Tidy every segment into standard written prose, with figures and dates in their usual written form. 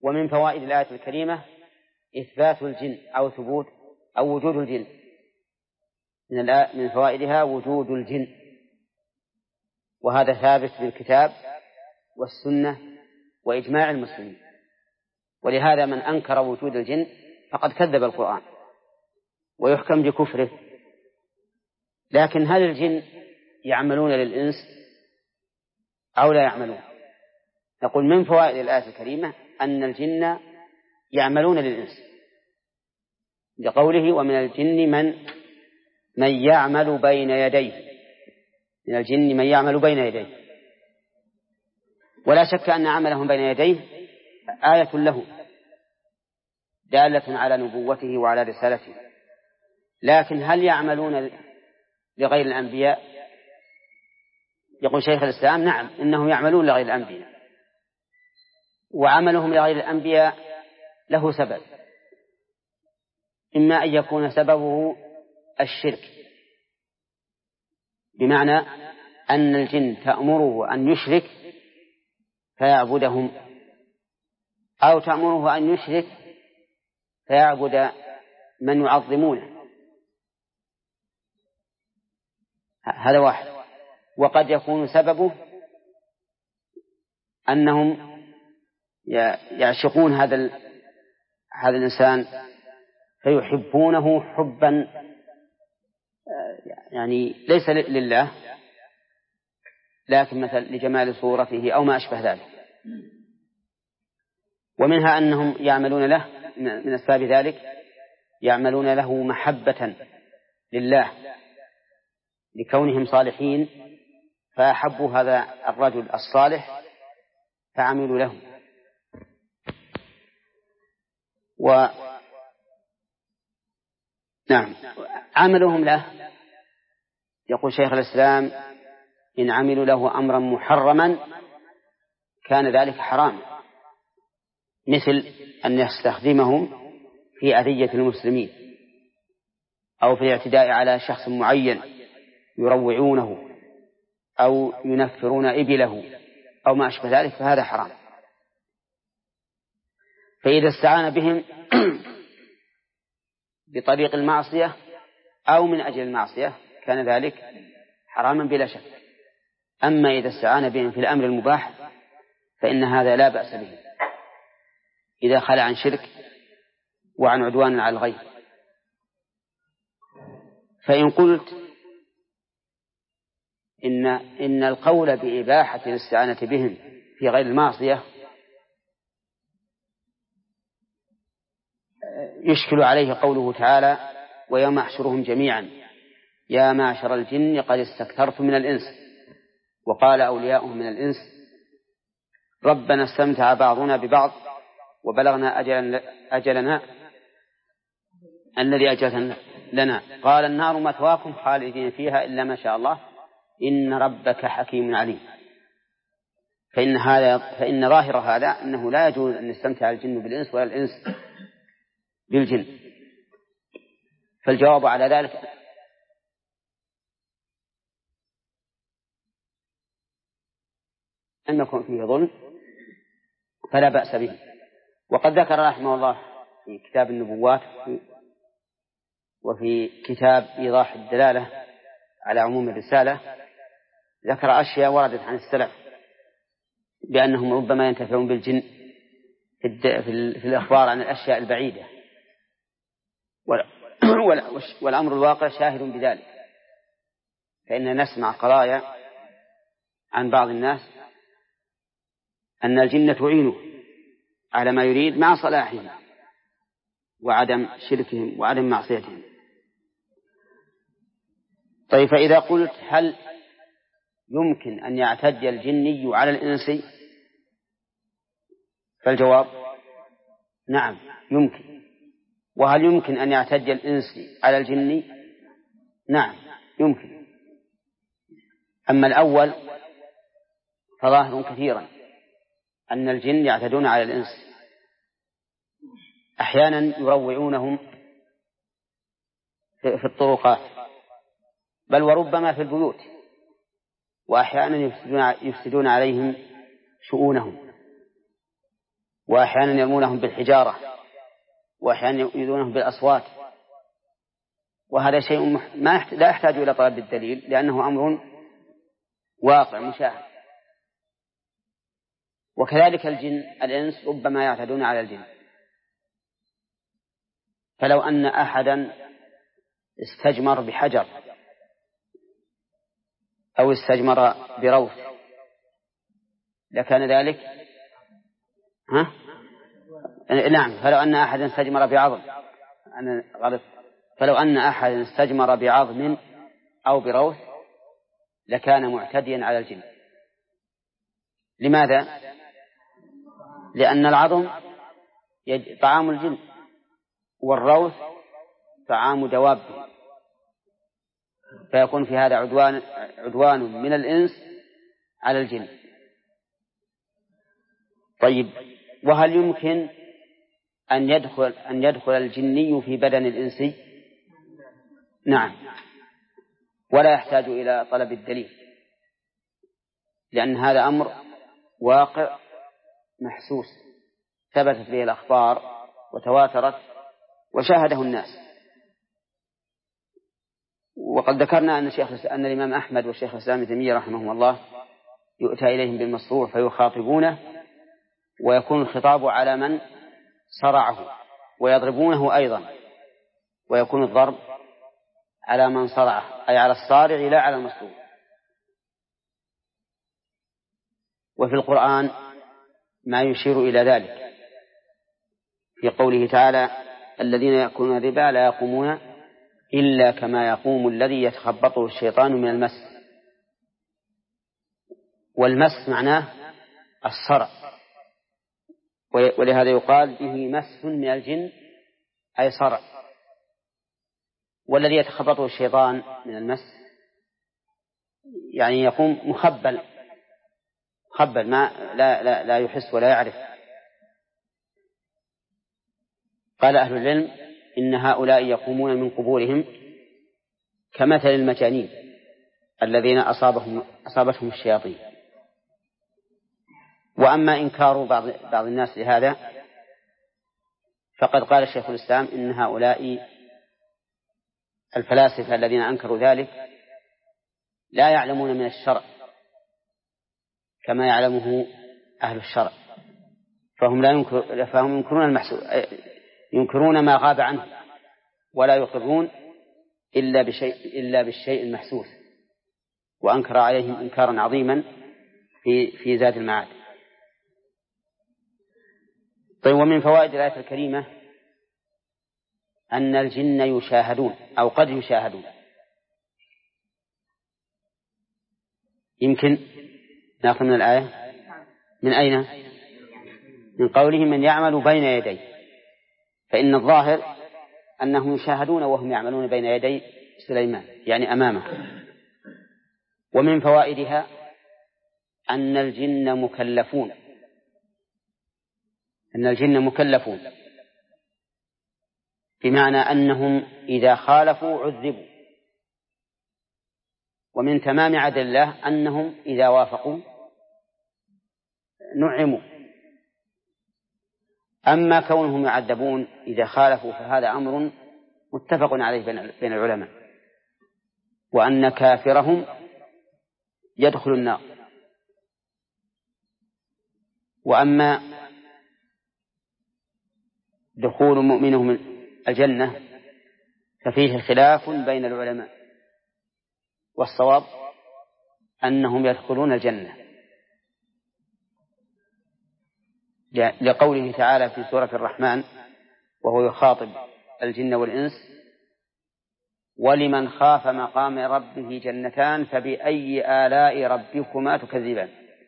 ومن فوائد الآية الكريمة إثبات الجن أو ثبوت أو وجود الجن. من فوائدها وجود الجن، وهذا ثابت بالكتاب والسنة وإجماع المسلمين. ولهذا من أنكر وجود الجن فقد كذب القرآن ويحكم بكفره. لكن هل الجن يعملون للإنس أو لا يعملون؟ نقول من فوائد الآية الكريمة أن الجن يعملون للإنس، لقوله ومن الجن من يعمل بين يديه، من الجن من يعمل بين يديه. ولا شك أن عملهم بين يديه آية له دالة على نبوته وعلى رسالته. لكن هل يعملون لغير الأنبياء؟ يقول شيخ الإسلام نعم، إنهم يعملون لغير الأنبياء، وعملهم لغير الأنبياء له سبب، إما أن يكون سببه الشرك، بمعنى أن الجن تأمره أن يشرك فيعبدهم، أو تأمره أن يشرك فيعبد من يعظمونه. هذا واحد. وقد يكون سببه أنهم يعشقون هذا الإنسان فيحبونه حبا يعني ليس لله، لكن مثل لجمال صورته أو ما أشبه ذلك. ومنها أنهم يعملون له من أسباب ذلك يعملون له محبة لله لكونهم صالحين، فأحبوا هذا الرجل الصالح فعملوا له. نعم، عملهم له يقول شيخ الإسلام إن عملوا له أمرا محرما كان ذلك حرام، مثل أن يستخدمهم في أذية المسلمين أو في الاعتداء على شخص معين يروعونه أو ينفرون إبله أو ما أشبه ذلك، فهذا حرام. فإذا استعان بهم بطريق المعصية أو من أجل المعصية كان ذلك حراما بلا شك. أما إذا استعان بهم في الأمر المباح فإن هذا لا بأس به إذا خلى عن شرك وعن عدوان على الغير. فإن قلت إن القول بإباحة الاستعانة بهم في غير المعصية يشكل عليه قوله تعالى ويوم أحشرهم جميعا يا معشر الجن قد استكثرتم من الإنس، وقال أولياؤهم من الإنس ربنا استمتع بعضنا ببعض وبلغنا أجلنا الذي أجلنا لنا قال النار مثواكم خالدين فيها إلا ما شاء الله إن ربك حكيم عليم. فإن ظاهر هذا أنه لا يجوز أن يستمتع الجن بالإنس ولا الإنس بالجن. فالجواب على ذلك أن يكون فيه ظلم فلا بأس به. وقد ذكر رحمه الله في كتاب النبوات وفي كتاب إيضاح الدلالة على عموم الرسالة ذكر أشياء وردت عن السلف بأنهم ربما ينتفعون بالجن في الأخبار عن الأشياء البعيدة، والأمر الواقع شاهد بذلك. فإننا نسمع قضايا عن بعض الناس أن الجن تعينه على ما يريد مع صلاحهم وعدم شركهم وعدم معصيتهم. طيب، فإذا قلت هل يمكن أن يعتدي الجني على الإنسي؟ فالجواب نعم يمكن. وهل يمكن أن يعتدي الإنسي على الجني؟ نعم يمكن. أما الأول فظاهر كثيرا أن الجن يعتدون على الإنس، أحيانا يروعونهم في الطرقات بل وربما في البيوت، وأحيانا يفسدون عليهم شؤونهم. وأحيانا يرمونهم بالحجارة، وأحيانا يؤذونهم بالأصوات، وهذا شيء لا يحتاج إلى طلب الدليل، لأنه أمر واقع مشاهد. وكذلك الإنس ربما يعتدون على الجن، فلو أن أحدا استجمر بحجر أو استجمر بروث لكان ذلك نعم. فلو أن أحدا استجمر بعظم، أنا غلط، فلو أن أحدا استجمر بعظم أو بروث لكان معتديا على الجن. لماذا؟ لأن العظم طعام الجن، والروث طعام دوابه، فيكون في هذا عدوان من الإنس على الجن. طيب، وهل يمكن أن يدخل الجني في بدن الإنسي؟ نعم، ولا يحتاج إلى طلب الدليل، لأن هذا أمر واقع محسوس ثبتت به الأخبار وتواترت وشاهده الناس. وقد ذكرنا أن الإمام أحمد والشيخ الإسلام ابن تيمية رحمهم الله يؤتى إليهم بالمصروع فيخاطبونه، ويكون الخطاب على من صرعه، ويضربونه أيضا، ويكون الضرب على من صرعه، أي على الصارع لا على المصروع. وفي القرآن ما يشير إلى ذلك في قوله تعالى: الذين يأكلون الربا لا يقومون إلا كما يقوم الذي يتخبطه الشيطان من المس. والمس معناه الصرع، ولهذا يقال به مس من الجن أي صرع. والذي يتخبطه الشيطان من المس يعني يقوم مخبل ما لا يحس ولا يعرف. قال أهل العلم إن هؤلاء يقومون من قبورهم كمثل المجانين الذين أصابتهم الشياطين. وأما إنكار بعض الناس لهذا فقد قال الشيخ الإسلام إن هؤلاء الفلاسفة الذين أنكروا ذلك لا يعلمون من الشرع كما يعلمه أهل الشرع، فهم ينكرون ما غاب عنه، ولا يقرون إلا بالشيء المحسوس. وأنكر عليهم إنكارا عظيما في زاد المعاد. طيب، ومن فوائد الآية الكريمة أن الجن يشاهدون أو قد يشاهدون. يمكن نأخذ من الآية من أين؟ من قوله من يعمل بين يديه، فإن الظاهر أنهم يشاهدون وهم يعملون بين يدي سليمان يعني أمامه. ومن فوائدها أن الجن مكلفون، بمعنى أنهم إذا خالفوا عذبوا. ومن تمام عدل الله أنهم إذا وافقوا نعموا. أما كونهم يعذبون إذا خالفوا فهذا أمر متفق عليه بين العلماء، وأن كافرهم يدخل النار. وأما دخول مؤمنهم الجنة ففيه خلاف بين العلماء، والصواب أنهم يدخلون الجنة، لقوله تعالى في سورة الرحمن وهو يخاطب الجن والإنس: ولمن خاف مقام ربه جنتان فبأي آلاء ربكما تكذبان.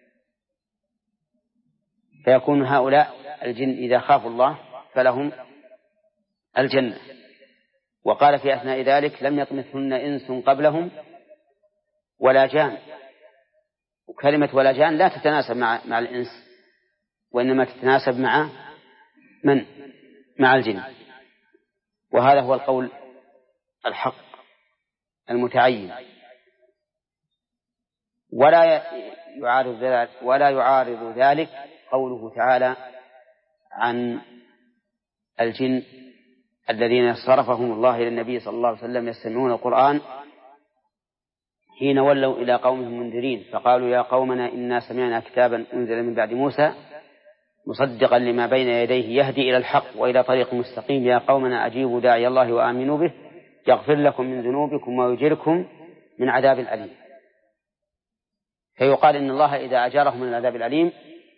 فيكون هؤلاء الجن إذا خافوا الله فلهم الجنة. وقال في أثناء ذلك: لم يطمثهن إنس قبلهم ولا جان. وكلمة ولا جان لا تتناسب مع الإنس، وإنما تتناسب مع الجن. وهذا هو القول الحق المتعين. ولا يعارض ذلك قوله تعالى: عن الجن الذين صرفهم الله إلى النبي صلى الله عليه وسلم يستمعون القرآن حين ولوا إلى قومهم منذرين فقالوا يا قومنا إنا سمعنا كتابا أنزل من بعد موسى مصدقا لما بين يديه يهدي إلى الحق وإلى طريق مستقيم يا قومنا أجيبوا داعي الله وآمنوا به يغفر لكم من ذنوبكم ويجركم من عذاب أليم. فيقال إن الله إذا أجارهم من العذاب الأليم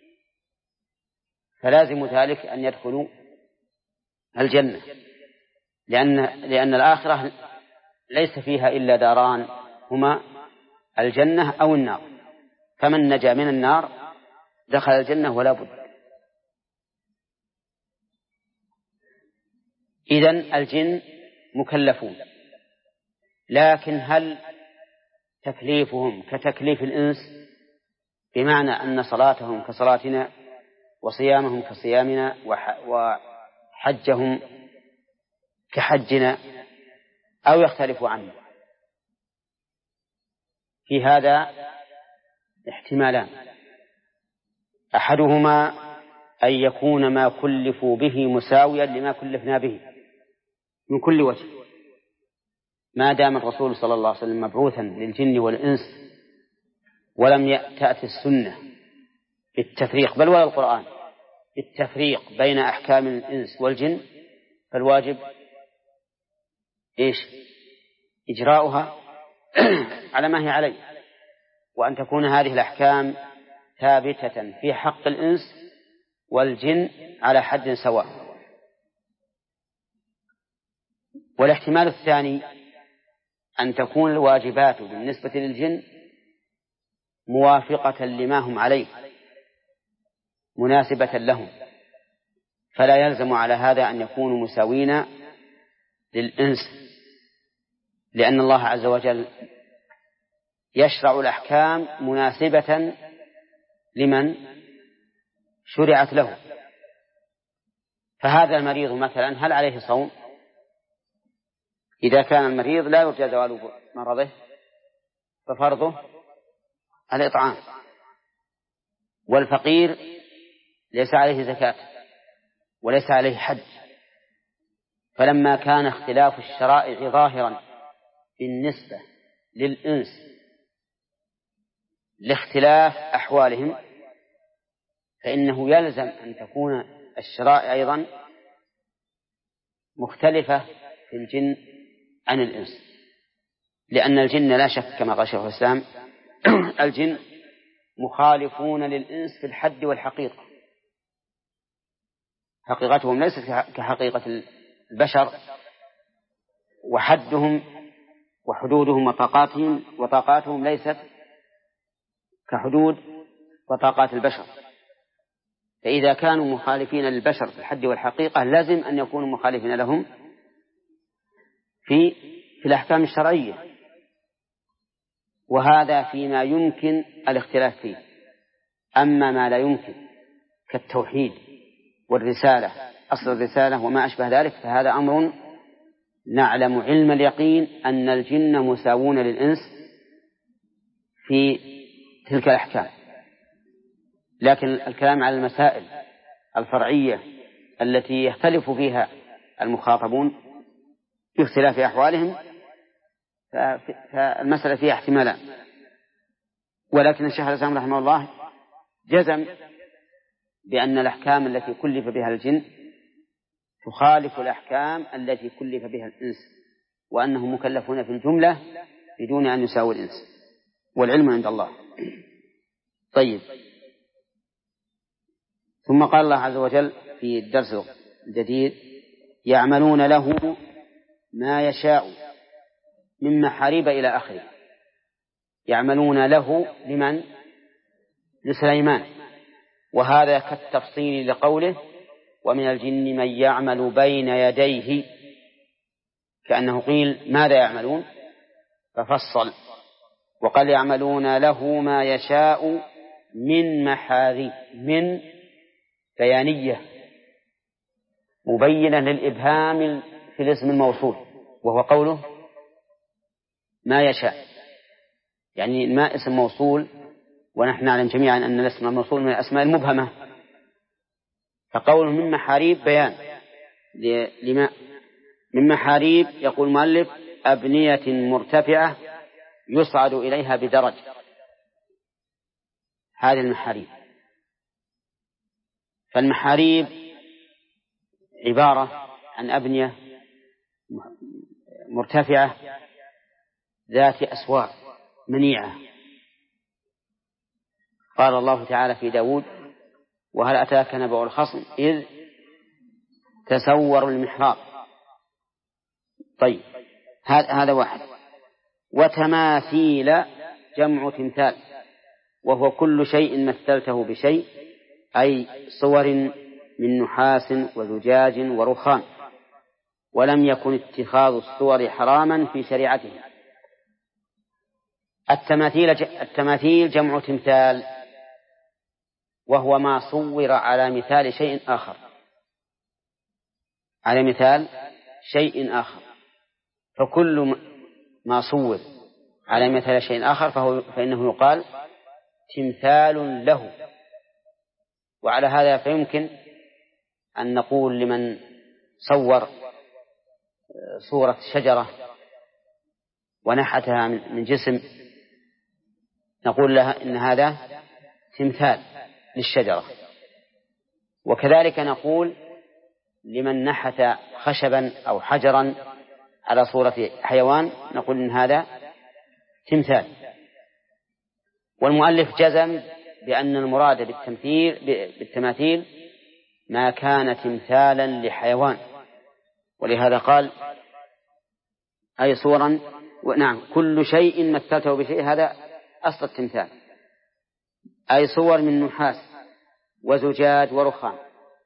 فلازم ذلك أن يدخلوا الجنة، لأن الآخرة ليس فيها إلا داران هما الجنة أو النار، فمن نجا من النار دخل الجنة ولا بد. إذن الجن مكلفون، لكن هل تكليفهم كتكليف الإنس بمعنى أن صلاتهم كصلاتنا وصيامهم كصيامنا وحجهم كحجنا أو يختلف عنه؟ في هذا احتمالان، أحدهما أن يكون ما كلفوا به مساويا لما كلفنا به من كل وجه، ما دام الرسول صلى الله عليه وسلم مبعوثا للجن والإنس ولم تأتي السنة بالتفريق بل ولا القرآن بالتفريق بين أحكام الإنس والجن، فالواجب إجراؤها على ما هي عليه، وأن تكون هذه الأحكام ثابتة في حق الإنس والجن على حد سواء. والاحتمال الثاني أن تكون الواجبات بالنسبة للجن موافقة لما هم عليه مناسبة لهم، فلا يلزم على هذا أن يكونوا مساوين للإنس، لأن الله عز وجل يشرع الأحكام مناسبة لمن شرعت له. فهذا المريض مثلا هل عليه صوم؟ إذا كان المريض لا يرجى زوال مرضه ففرضه الإطعام، والفقير ليس عليه زكاة وليس عليه حج. فلما كان اختلاف الشرائع ظاهرا بالنسبة للإنس لاختلاف أحوالهم فإنه يلزم أن تكون الشرائع أيضا مختلفة في الجن عن الإنس، لأن الجن لا شك كما قال شيخ الإسلام الجن مخالفون للإنس في الحد والحقيقة، حقيقتهم ليست كحقيقة البشر، وحدهم وحدودهم وطاقاتهم ليست كحدود وطاقات البشر. فإذا كانوا مخالفين للبشر في الحد والحقيقة لازم أن يكونوا مخالفين لهم في الأحكام الشرعية، وهذا فيما يمكن الاختلاف فيه. أما ما لا يمكن كالتوحيد والرسالة أصل الرسالة وما أشبه ذلك فهذا أمر نعلم علم اليقين أن الجن مساوون للإنس في تلك الأحكام. لكن الكلام على المسائل الفرعية التي يختلف فيها المخاطبون باختلاف أحوالهم فالمسألة فيها احتمالان. ولكن الشيخ الإسلام رحمه الله جزم بأن الأحكام التي كلف بها الجن تخالف الأحكام التي كلف بها الإنس، وأنهم مكلفون في الجملة بدون أن يساووا الإنس، والعلم عند الله. طيب، ثم قال الله عز وجل في الدرس الجديد يعملون له ما يشاء من محاريب إلى آخره. يعملون له لمن؟ لسليمان، وهذا كالتفصيل لقوله ومن الجن من يعمل بين يديه، كأنه قيل ماذا يعملون ففصل، وقال يعملون له ما يشاء من محاريب، من بيانية مبينة للإبهام في الاسم الموصول، وهو قوله ما يشاء، يعني ما اسم موصول، ونحن نعلم جميعا أن الاسم الموصول من الأسماء المبهمة، فقوله من محاريب بيان لما من محاريب. يقول المؤلف أبنية مرتفعة يصعد إليها بدرج، هذه المحاريب. فالمحاريب عبارة عن أبنية مرتفعة ذات أسوار منيعة. قال الله تعالى في داود: وهل أتاك نبأ الخصم إذ تسوروا المحراب. طيب، هذا واحد. وتماثيل جمع تمثال، وهو كل شيء مثلته بشيء، أي صور من نحاس وزجاج ورخام، ولم يكن اتخاذ الصور حراما في شريعته. التماثيل جمع تمثال، وهو ما صور على مثال شيء آخر، على مثال شيء آخر. فكل ما صور على مثال شيء آخر فإنه يقال تمثال له. وعلى هذا فيمكن أن نقول لمن صور صورة شجرة ونحتها من جسم، نقول لها إن هذا تمثال للشجرة. وكذلك نقول لمن نحت خشبا أو حجرا على صورة حيوان، نقول إن هذا تمثال. والمؤلف جزم بأن المراد بالتماثيل ما كان تمثالا لحيوان، ولهذا قال أي صورا. نعم، كل شيء مثلته بشيء، هذا أصل التمثال، أي صور من نحاس وزجاج ورخام.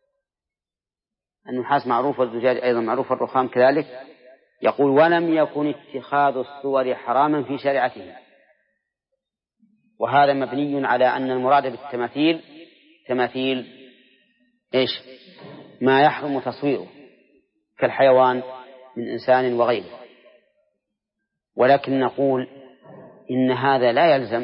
النحاس معروف والزجاج أيضا معروف، الرخام كذلك. يقول ولم يكن اتخاذ الصور حراما في شريعته. وهذا مبني على أن المراد بالتماثيل تماثيل إيش؟ ما يحرم تصويره كالحيوان من إنسان وغيره. ولكن نقول إن هذا لا يلزم،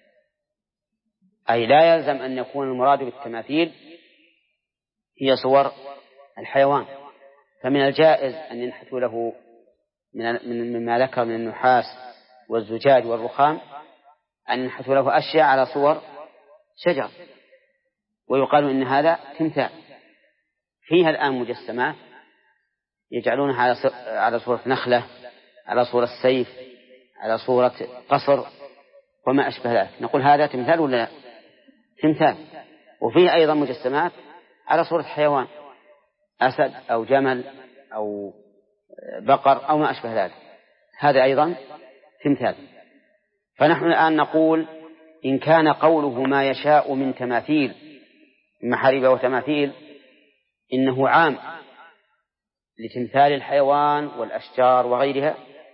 أي لا يلزم أن يكون المراد بالتماثيل هي صور الحيوان. فمن الجائز أن ينحتوا له مما ذكر من النحاس والزجاج والرخام، أن ينحتوا له أشياء على صور شجر، ويقال إن هذا تمثال. فيها الآن مجسمات يجعلونها على صورة نخلة، على صورة سيف، على صورة قصر وما أشبه ذلك، نقول هذا تمثال ولا لا؟ تمثال. وفيه أيضا مجسمات على صورة حيوان، أسد أو جمل أو بقر أو ما أشبه ذلك، هذا أيضا تمثال. فنحن الآن نقول إن كان قوله ما يشاء من تماثيل، من محاريب وتماثيل، إنه عام لتمثال الحيوان والأشجار وغيرها،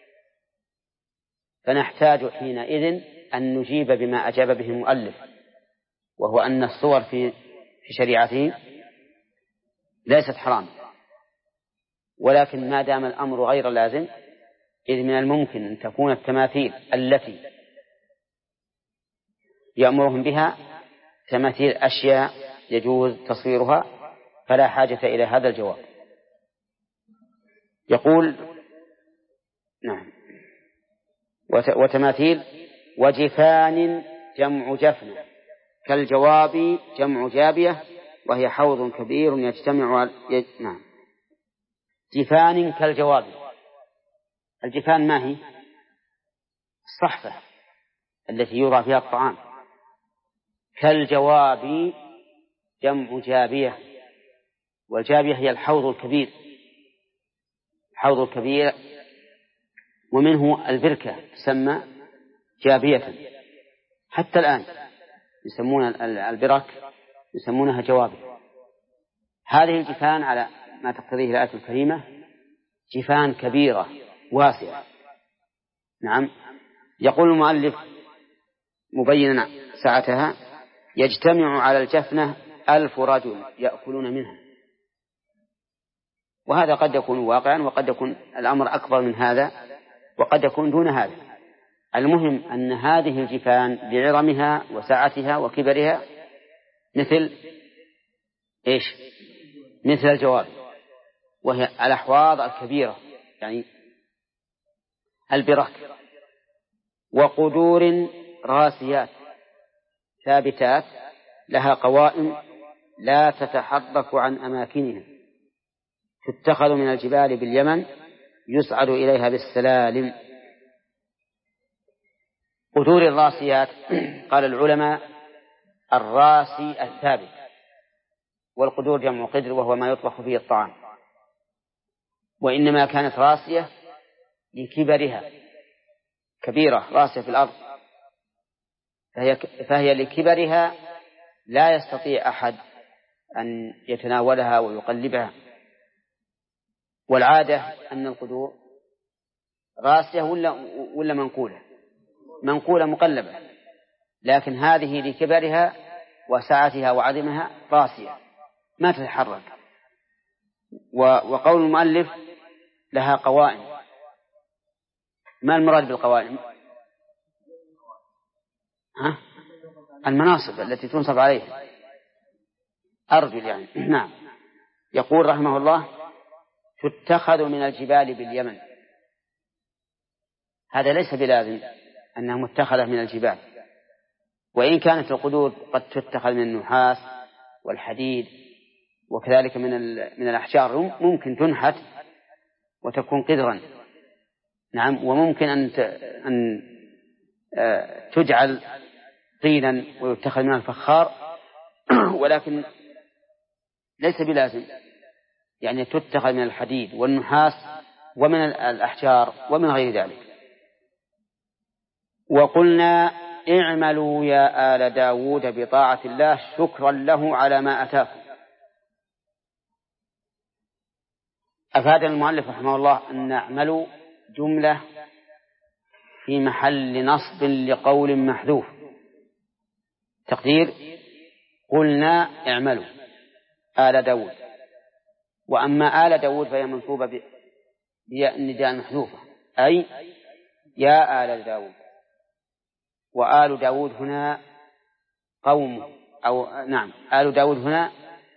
فنحتاج حينئذ أن نجيب بما أجاب به المؤلف، وهو أن الصور في شريعته ليست حرام. ولكن ما دام الأمر غير لازم، إذ من الممكن أن تكون التماثيل التي يأمرهم بها تماثيل أشياء يجوز تصويرها، فلا حاجة إلى هذا الجواب. يقول نعم وتماثيل. وجفان جمع جفنة، كالجواب جمع جابية، وهي حوض كبير يجتمع نعم. جفان كالجواب. الجفان ما هي؟ الصحفة التي يوضع فيها الطعام. كالجواب جمع جابية، والجابية هي الحوض الكبير، الحوض الكبير، ومنه البركة تسمى جابية. حتى الآن يسمون البرك يسمونها جوابي. هذه الجفان على ما تقتضيه الآية الكريمة جفان كبيرة واسعة. نعم. يقول المؤلف مبينا سعتها: يجتمع على الجفنة 1000 رجل يأكلون منها. وهذا قد يكون واقعا، وقد يكون الأمر أكبر من هذا، وقد يكون دون هذا. المهم أن هذه الجفان بعظمها وسعتها وكبرها مثل إيش؟ مثل الجوار، وهي الأحواض الكبيرة يعني البرك، وقدور راسيات ثابتات لها قوائم لا تتحرك عن أماكنها تتخذ من الجبال باليمن يصعد إليها بالسلالم. قدور الراسيات قال العلماء الراسي الثابت، والقدور جمع قدر وهو ما يطبخ فيه الطعام، وإنما كانت راسية لكبرها، كبيرة راسية في الأرض، فهي لكبرها لا يستطيع أحد أن يتناولها ويقلبها. والعادة أن القدور راسية ولا منقولة مقلبة، لكن هذه لكبرها وسعتها وعظمها راسية ما تتحرك. وقول المؤلف لها قوائم، ما المراد بالقوائم؟ المناصب التي تنصب عليها، أرجل يعني. نعم. يقول رحمه الله تتخذ من الجبال باليمن، هذا ليس بلازم أنها متخذة من الجبال، وإن كانت القدور قد تتخذ من النحاس والحديد وكذلك من الأحجار، ممكن تنحت وتكون قدرا. نعم. وممكن أن تجعل طينا ويتخذ منها الفخار ولكن ليس بلازم، يعني تتخذ من الحديد والنحاس ومن الأحجار ومن غير ذلك. وقلنا اعملوا يا آل داود بطاعة الله شكرا له على ما أتاكم. أفاد المؤلف رحمه الله أن اعملوا جملة في محل نصب لقول محذوف، تقدير قلنا اعملوا آل داود، وأما آل داود فهي منصوبة بياء النداء محذوفة، أي يا آل داود. وآل داود هنا قوم، أو نعم آل داود هنا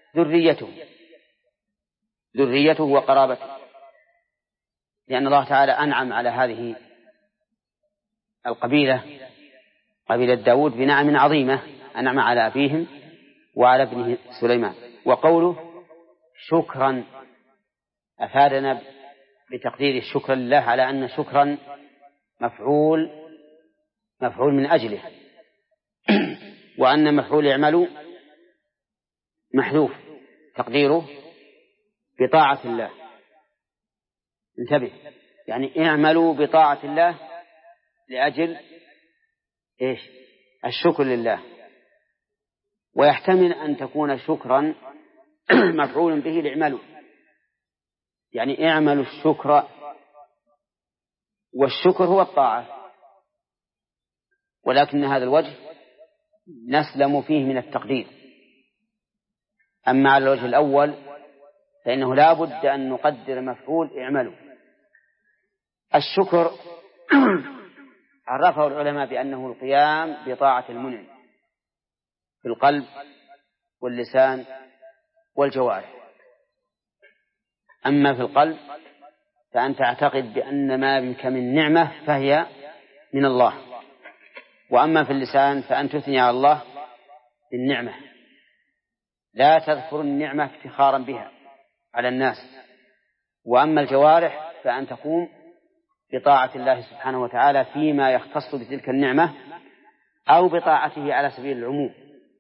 ذريته وقرابته، لأن الله تعالى أنعم على هذه القبيلة، قبيلة داود، بنعم عظيمة أنعم على أبيهم وعلى ابنه سليمان. وقوله شكرا أفادنا بتقدير الشكر لله على أن شكرا مفعول من أجله، وأن مفعول يعملوا محذوف تقديره بطاعة الله. انتبه، يعني اعملوا بطاعة الله لأجل إيش؟ الشكر لله. ويحتمل أن تكون شكرا مفعول به لعملوا، يعني اعملوا الشكر، والشكر هو الطاعة، ولكن هذا الوجه نسلم فيه من التقدير. أما على الوجه الأول فإنه لا بد أن نقدر مفعول اعملوا. الشكر عرفه العلماء بأنه القيام بطاعة المنعم في القلب واللسان والجوارح. أما في القلب فأن تعتقد بأن ما بك من نعمة فهي من الله، وأما في اللسان فأن تثني على الله بالنعمة، لا تذكر النعمة افتخارا بها على الناس. وأما الجوارح فأن تقوم بطاعة الله سبحانه وتعالى فيما يختص بتلك النعمة أو بطاعته على سبيل العموم.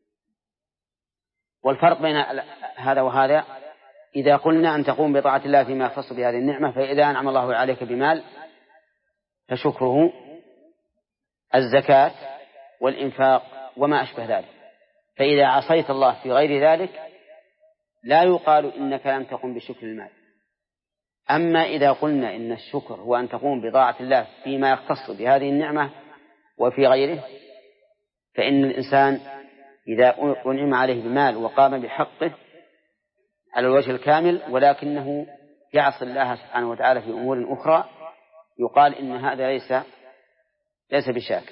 والفرق بين هذا وهذا إذا قلنا أن تقوم بطاعة الله فيما يختص بهذه النعمة، فإذا أنعم الله عليك بمال فشكره الزكاة والإنفاق وما أشبه ذلك. فإذا عصيت الله في غير ذلك لا يقال إنك لم تقم بشكر المال. أما إذا قلنا إن الشكر هو أن تقوم بطاعة الله فيما يختص بهذه النعمة وفي غيره، فإن الإنسان إذا أنعم عليه بمال وقام بحقه على الوجه الكامل ولكنه يعصي الله سبحانه وتعالى في أمور أخرى، يقال إن هذا ليس بشاكر.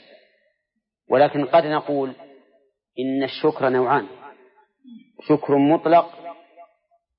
ولكن قد نقول إن الشكر نوعان: شكر مطلق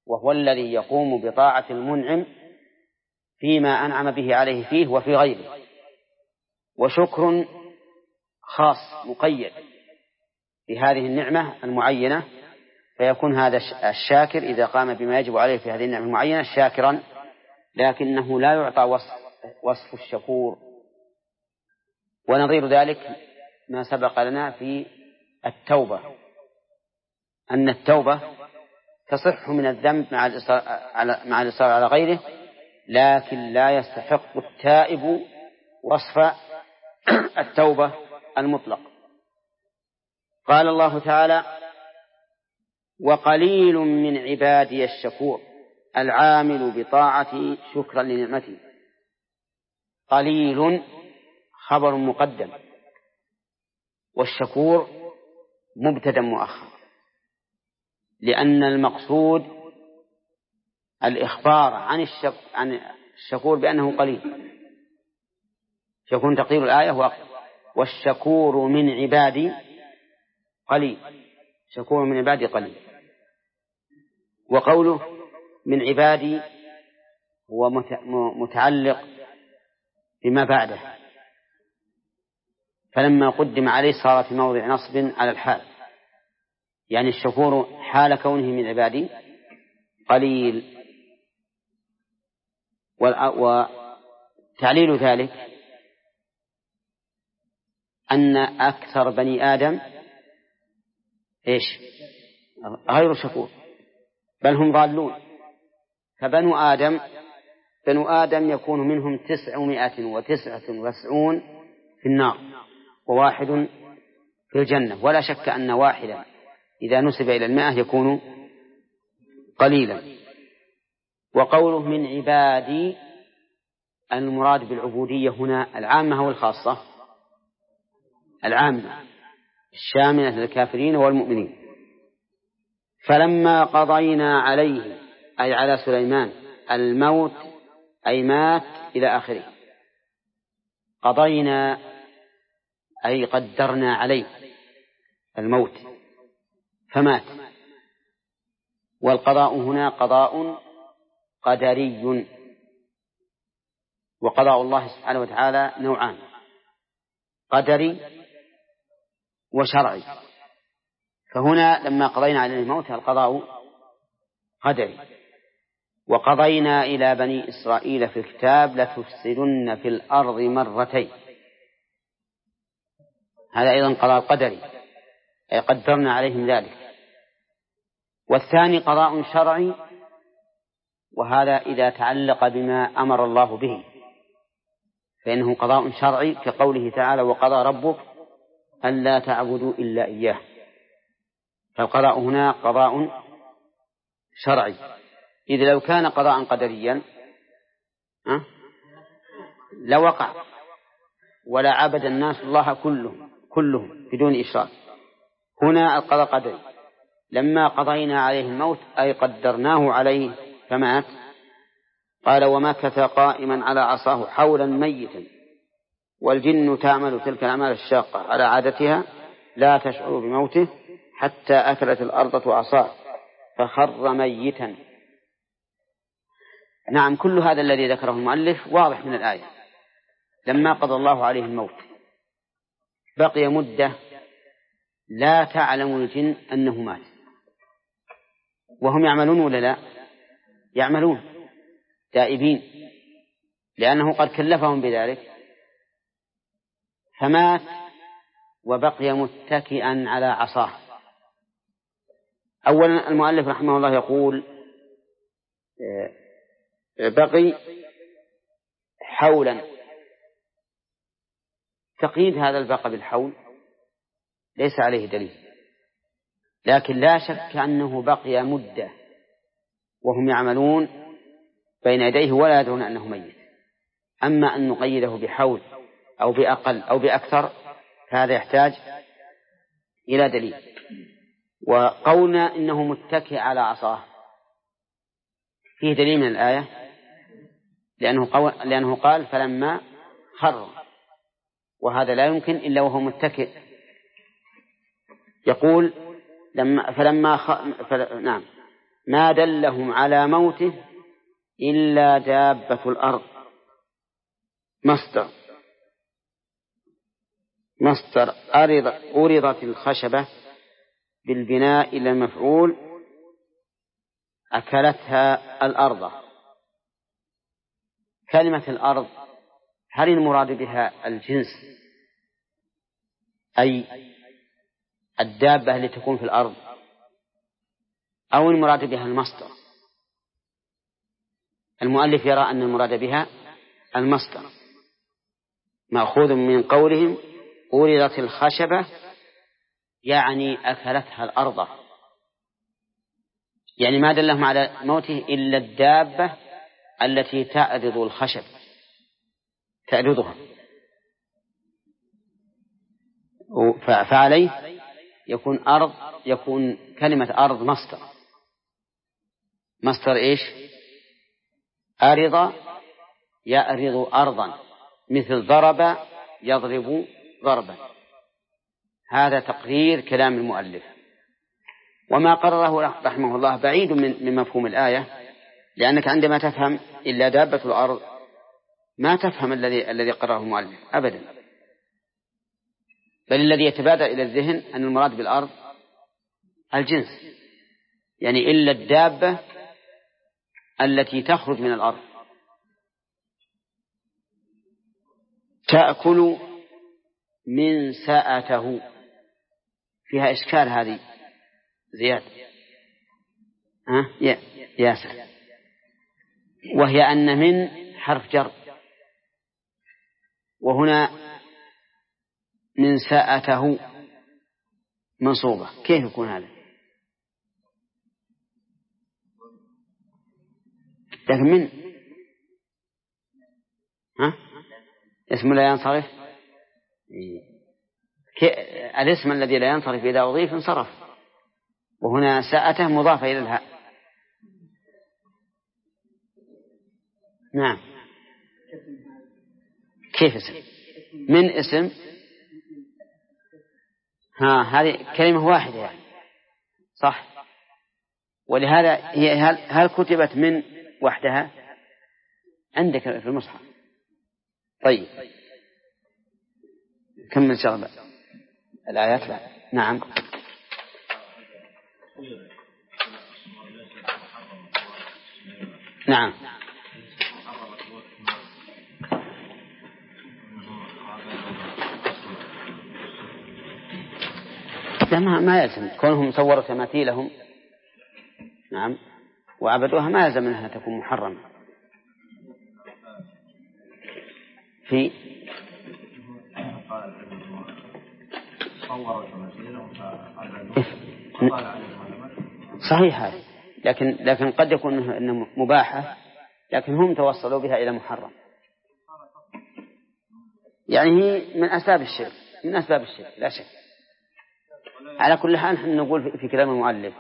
وهو الذي يقوم بطاعة المنعم فيما أنعم به عليه فيه وفي غيره، وشكر خاص مقيد بهذه النعمة المعينة، فيكون هذا الشاكر إذا قام بما يجب عليه في هذه النعمة المعينة شاكرا، لكنه لا يعطى وصف الشكور. ونظير ذلك ما سبق لنا في التوبة، أن التوبة تصح من الذنب مع الإصرار على غيره، لكن لا يستحق التائب وصف التوبة المطلق. قال الله تعالى: وقليل من عبادي الشكور العامل بطاعتي شكرا لنعمتي. قليل خبر مقدم، والشكور مبتدأ مؤخر، لأن المقصود الإخبار عن الشكور بأنه قليل، يكون تقدير الآية والشكور من عبادي قليل، شكور من عبادي قليل. وقوله من عبادي هو متعلق بما بعده، فلما قدم عليه صار في موضع نصب على الحال، يعني الشكور حال كونه من عبادي قليل. وتعليل ذلك أن أكثر بني آدم غير شكور، بل هم ضالون. فبنو آدم يكون منهم 999 في النار وواحد في الجنة، ولا شك أن واحدا إذا نسب إلى 100 يكون قليلا. وقوله من عبادي المراد بالعبودية هنا العامة أو الخاصة؟ العامة الشاملة للكافرين والمؤمنين. فلما قضينا عليه أي على سليمان الموت أي مات إلى آخره. قضينا أي قدرنا عليه الموت فمات. والقضاء هنا قضاء قدري، وقضاء الله سبحانه وتعالى نوعان: قدري وشرعي. فهنا لما قضينا عليه الموت القضاء قدري. وقضينا إلى بني إسرائيل في الكتاب لتفسدن في الأرض مرتين، هذا أيضا قضاء قدري أي قدرنا عليهم ذلك. والثاني قضاء شرعي، وهذا إذا تعلق بما أمر الله به فإنه قضاء شرعي، كقوله تعالى: وقضى ربك ألا تعبدوا إلا إياه. فالقضاء هنا قضاء شرعي، إذ لو كان قضاء قدريا لوقع ولا عبد الناس الله كلهم بدون إشراك. هنا القضاء قدري، لما قضينا عليه الموت أي قدرناه عليه فمات. قال: ومكث قائما على عصاه حولا ميتا، والجن تعمل تلك الأعمال الشاقة على عادتها لا تشعر بموته حتى أكلت الأرض عصاه فخر ميتا. نعم، كل هذا الذي ذكره المؤلف واضح من الآية. لما قضى الله عليه الموت بقي مدة لا تعلم الجن أنه مات، وهم يعملون ولا لا؟ يعملون تائبين، لأنه قد كلفهم بذلك. فمات وبقي متكئا على عصاه. أولا المؤلف رحمه الله يقول بقي حولا. تقييد هذا البقاء بالحول ليس عليه دليل، لكن لا شك أنه بقي مدة وهم يعملون بين يديه ولا يدرون أنه ميت. أما أن نقيده بحول أو بأقل أو بأكثر فهذا يحتاج إلى دليل. وقولنا إنه متكئ على عصاه فيه دليل من الآية، لأنه قال فلما خر، وهذا لا يمكن إلا وهو متكئ. يقول نعم ما دلهم على موته إلا دابة الأرض. مصدر أرضت الخشبة بالبناء إلى المفعول أكلتها الأرض. كلمة الأرض هل المراد بها الجنس أي الدابة التي تكون في الأرض، أو المراد بها المصدر؟ المؤلف يرى أن المراد بها المصدر، مأخوذ من قولهم أرضت الخشبة، يعني أكلتها الأرض، يعني ما دلهم على موته إلا الدابة التي تأرض الخشب، تأرضها. فعليه يكون كلمة أرض مصدر إيش؟ أرض يأرض أرضا، مثل ضرب يضرب ضربا. هذا تقرير كلام المؤلف، وما قرره رحمه الله بعيد من مفهوم الآية، لأنك عندما تفهم إلا دابة الأرض ما تفهم الذي قرره المؤلف أبدا، بل الذي يتبادر إلى الذهن أن المراد بالأرض الجنس، يعني إلا الدابة التي تخرج من الأرض. تأكل من ساءته، فيها إشكال هذه زيادة ياسر، وهي أن من حرف جر، وهنا من ساءته منصوبة، كيف يكون هذا؟ لكن من اسم لا ينصرف، الاسم الذي لا ينصرف إذا أضيف انصرف، وهنا ساءته مضافة إلى الهاء. نعم، كيف اسم؟ من اسم، هذه كلمة واحدة يعني. صح، ولهذا هل كتبت من وحدها عندك في المصحف؟ طيب كمل شغلة الآيات. لا. نعم. نعم. ما يلزم كونهم صوروا تماثيلهم نعم وعبدوها، ما يلزم أنها تكون محرمة. في صحيح هذا، لكن قد يكون إنه مباحة، لكن هم توصلوا بها إلى محرم، يعني هي من أسباب الشرك لا شك. على كل حال نحن نقول في كلام المؤلف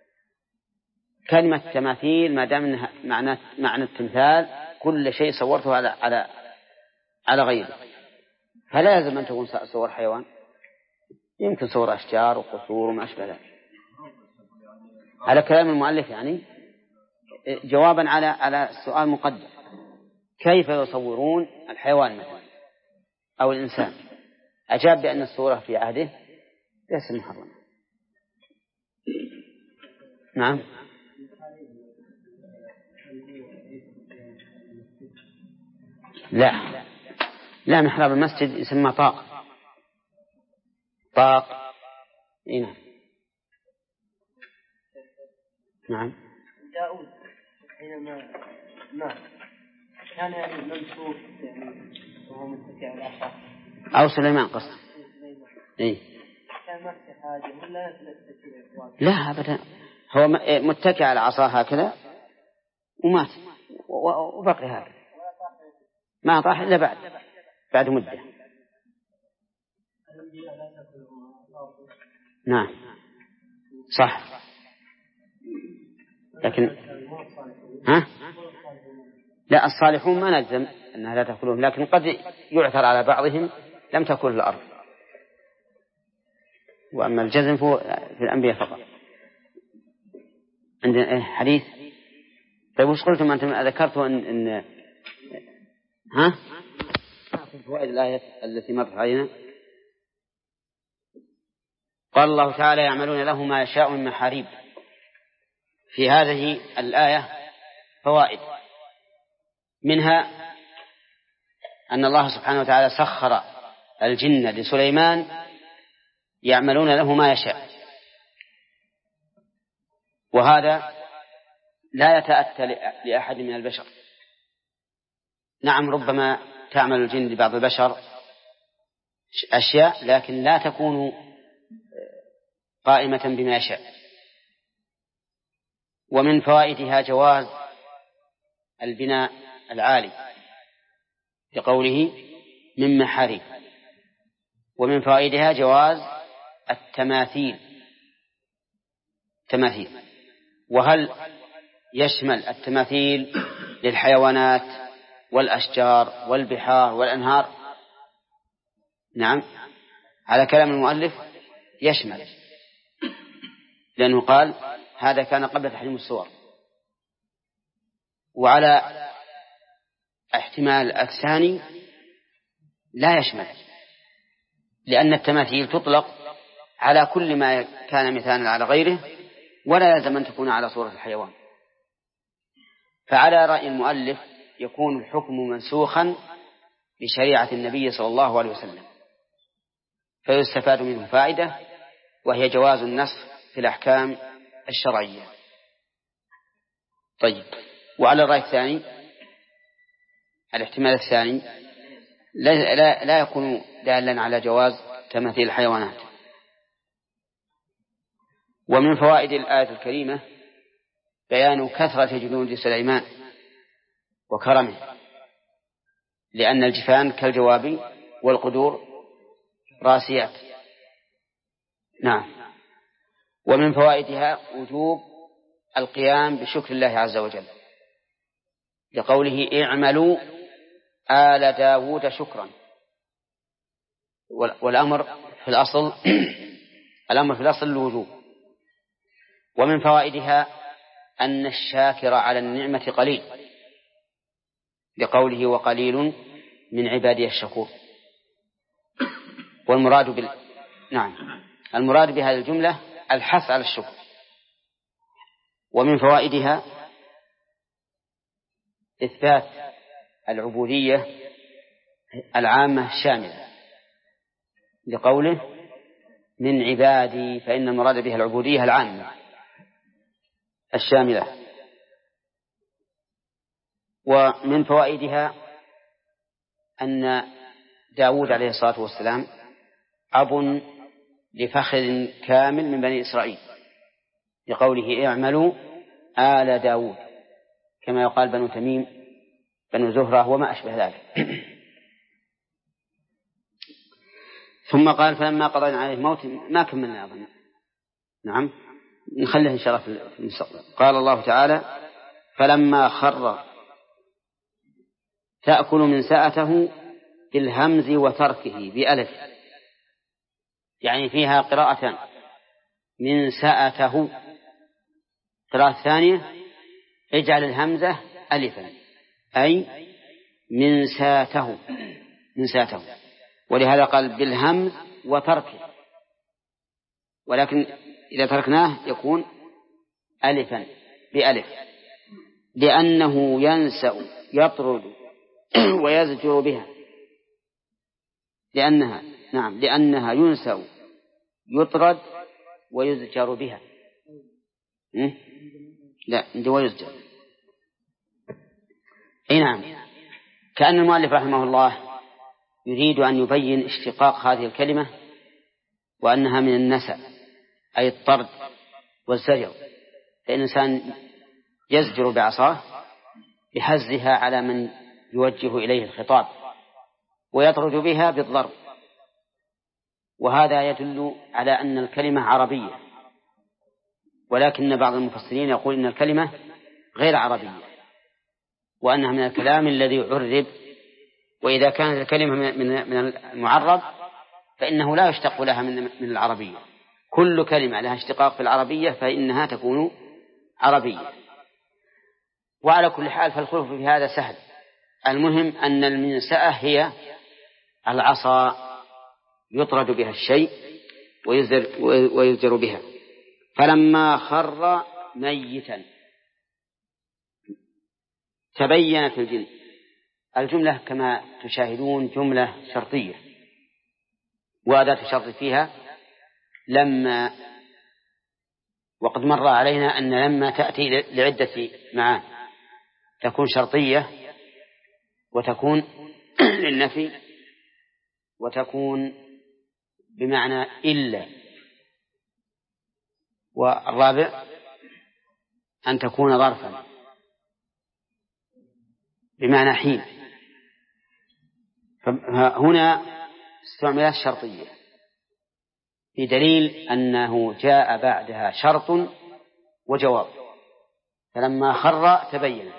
كلمة تماثيل ما دام انها معنى التمثال كل شيء صورته على غيره، فلا يلزم أن تكون صور حيوان، يمكن صور أشجار وقصور وما أشبه ذلك. على كلام المؤلف يعني جوابا على السؤال مقدم، كيف يصورون الحيوان مثلا أو الإنسان؟ أجاب بأن الصورة في عهده ليس محرمة. نعم. لا محراب المسجد يسمى طاق. إيه. نعم. داود حينما مات كان يعني منصوب يعني وهو متكئ على العصا، أو سليمان قصد. إيه. كان ما في حاجة ولا لا أبدا، هو متكئ على العصا هكذا ومات وبقي هذا ما طاح إلا بعد مدة. نعم صح، لكن لا الصالحون ما نلزم أنها لا تأكلهم، لكن قد يعثر على بعضهم لم تأكل الأرض، وأما الجزم فهو في الأنبياء فقط. عندنا حديث. طيب وش قلتم أنتم؟ ذكرتوا إن ها في فوائد الآية التي مرت علينا. قال الله تعالى يعملون له ما يشاء من محاريب. في هذه الآية فوائد، منها أن الله سبحانه وتعالى سخر الجن لسليمان يعملون له ما يشاء، وهذا لا يتأتى لأحد من البشر. نعم ربما تعمل الجن لبعض البشر أشياء لكن لا تكون قائمة بما يشاء. ومن فوائدها جواز البناء العالي لقوله من محاريب. ومن فوائدها جواز التماثيل. وهل يشمل التماثيل للحيوانات والأشجار والبحار والأنهار؟ نعم على كلام المؤلف يشمل، لأنه قال هذا كان قبل تحريم الصور. وعلى احتمال الثاني لا يشمل، لأن التماثيل تطلق على كل ما كان مثالا على غيره ولا يلزم أن تكون على صورة الحيوان. فعلى رأي المؤلف يكون الحكم منسوخا بشريعة النبي صلى الله عليه وسلم، فيستفاد منه فائدة وهي جواز النسخ في الأحكام الشرعية. طيب وعلى الرأي الثاني الاحتمال الثاني لا يكون دالا على جواز تماثيل الحيوانات. ومن فوائد الآية الكريمة بيان كثرة جنود سليمان وكرمه، لأن الجفان كالجواب والقدور راسيات. نعم. ومن فوائدها وجوب القيام بشكر الله عز وجل لقوله اعملوا آل داود شكرا. والأمر في الأصل الوجوب. ومن فوائدها أن الشاكر على النعمة قليل لقوله وقليل من عبادي الشكور. والمراد المراد بهذه الجملة الحث على الشكر. ومن فوائدها إثبات العبودية العامة الشاملة لقوله من عبادي، فإن المراد بها العبودية العامة الشاملة. ومن فوائدها أن داود عليه الصلاة والسلام أب لفخر كامل من بني إسرائيل لقوله اعملوا آل داود، كما يقال بنو تميم بنو زهرة وما أشبه ذلك. ثم قال فلما قضينا عليه الموت، ما كملنا أظن. نعم نخليه إن شاء الله في المستقبل. قال الله تعالى فلما خر تأكل من سأته بالهمز وتركه بألف، يعني فيها قراءتان من سأته. قراءة ثانية اجعل الهمزة ألفا أي من ساته، ولهذا قال بالهمز وتركه، ولكن إذا تركناه يكون ألفا بألف، لأنه ينسأ يطرد ويزجر بها. لأنها ينسأ يطرد ويزجر بها. لا عندي يزجر. نعم. كأن المؤلف رحمه الله يريد أن يبين اشتقاق هذه الكلمة وأنها من النسأ أي الطرد والزجر، فإن الإنسان يزجر بعصاه بحزها على من يوجه إليه الخطاب، ويطرد بها بالضرب. وهذا يدل على أن الكلمة عربية، ولكن بعض المفسرين يقول إن الكلمة غير عربية وأنها من الكلام الذي عرب. وإذا كانت الكلمة من المعرب فإنه لا يشتق لها من العربية. كل كلمة لها اشتقاق في العربية فإنها تكون عربية. وعلى كل حال فالخلف في هذا سهل. المهم أن المنسأة هي العصا يطرد بها الشيء ويزجر بها. فلما خر ميتا تبينت الجن. الجملة كما تشاهدون جملة شرطية، وأداة الشرط فيها لما، وقد مر علينا أن لما تأتي لعدة معاني، تكون شرطية وتكون للنفي وتكون بمعنى إلا، والرابع أن تكون ظرفا بمعنى حين. فهنا استعملت شرطية بدليل أنه جاء بعدها شرط وجواب. فلما خر تبين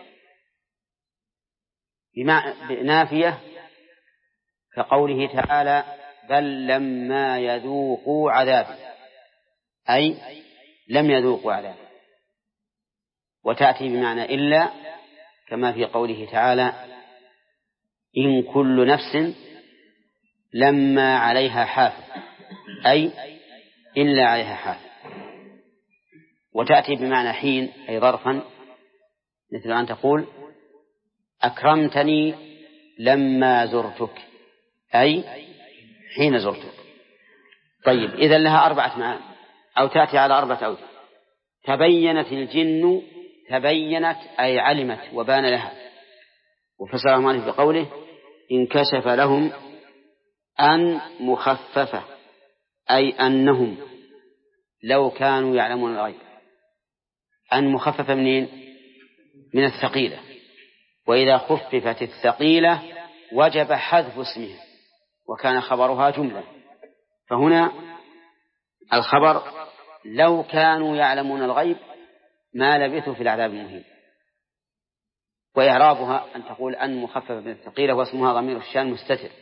نافية كقوله تعالى بل لما يذوقوا عذابي، أي لم يذوقوا عذابي. وتأتي بمعنى إلا كما في قوله تعالى إن كل نفس لما عليها حافظ، أي إلا عليها حافظ. وتأتي بمعنى حين أي ظرفا، مثل أن تقول أكرمتني لما زرتك، أي حين زرتك. طيب إذا لها 4 معاني أو تأتي على 4 أوجه. تبينت الجن، تبينت أي علمت وبان لها. وفسرها مالك بقوله انكشف لهم أن مخففة، أي أنهم لو كانوا يعلمون الغيب. أن مخففة منين؟ من الثقيلة، وإذا خففت الثقيلة وجب حذف اسمها وكان خبرها جملة. فهنا الخبر لو كانوا يعلمون الغيب ما لبثوا في العذاب المهين. وإعرابها أن تقول أن مخففة من الثقيلة واسمها ضمير الشان مستتر،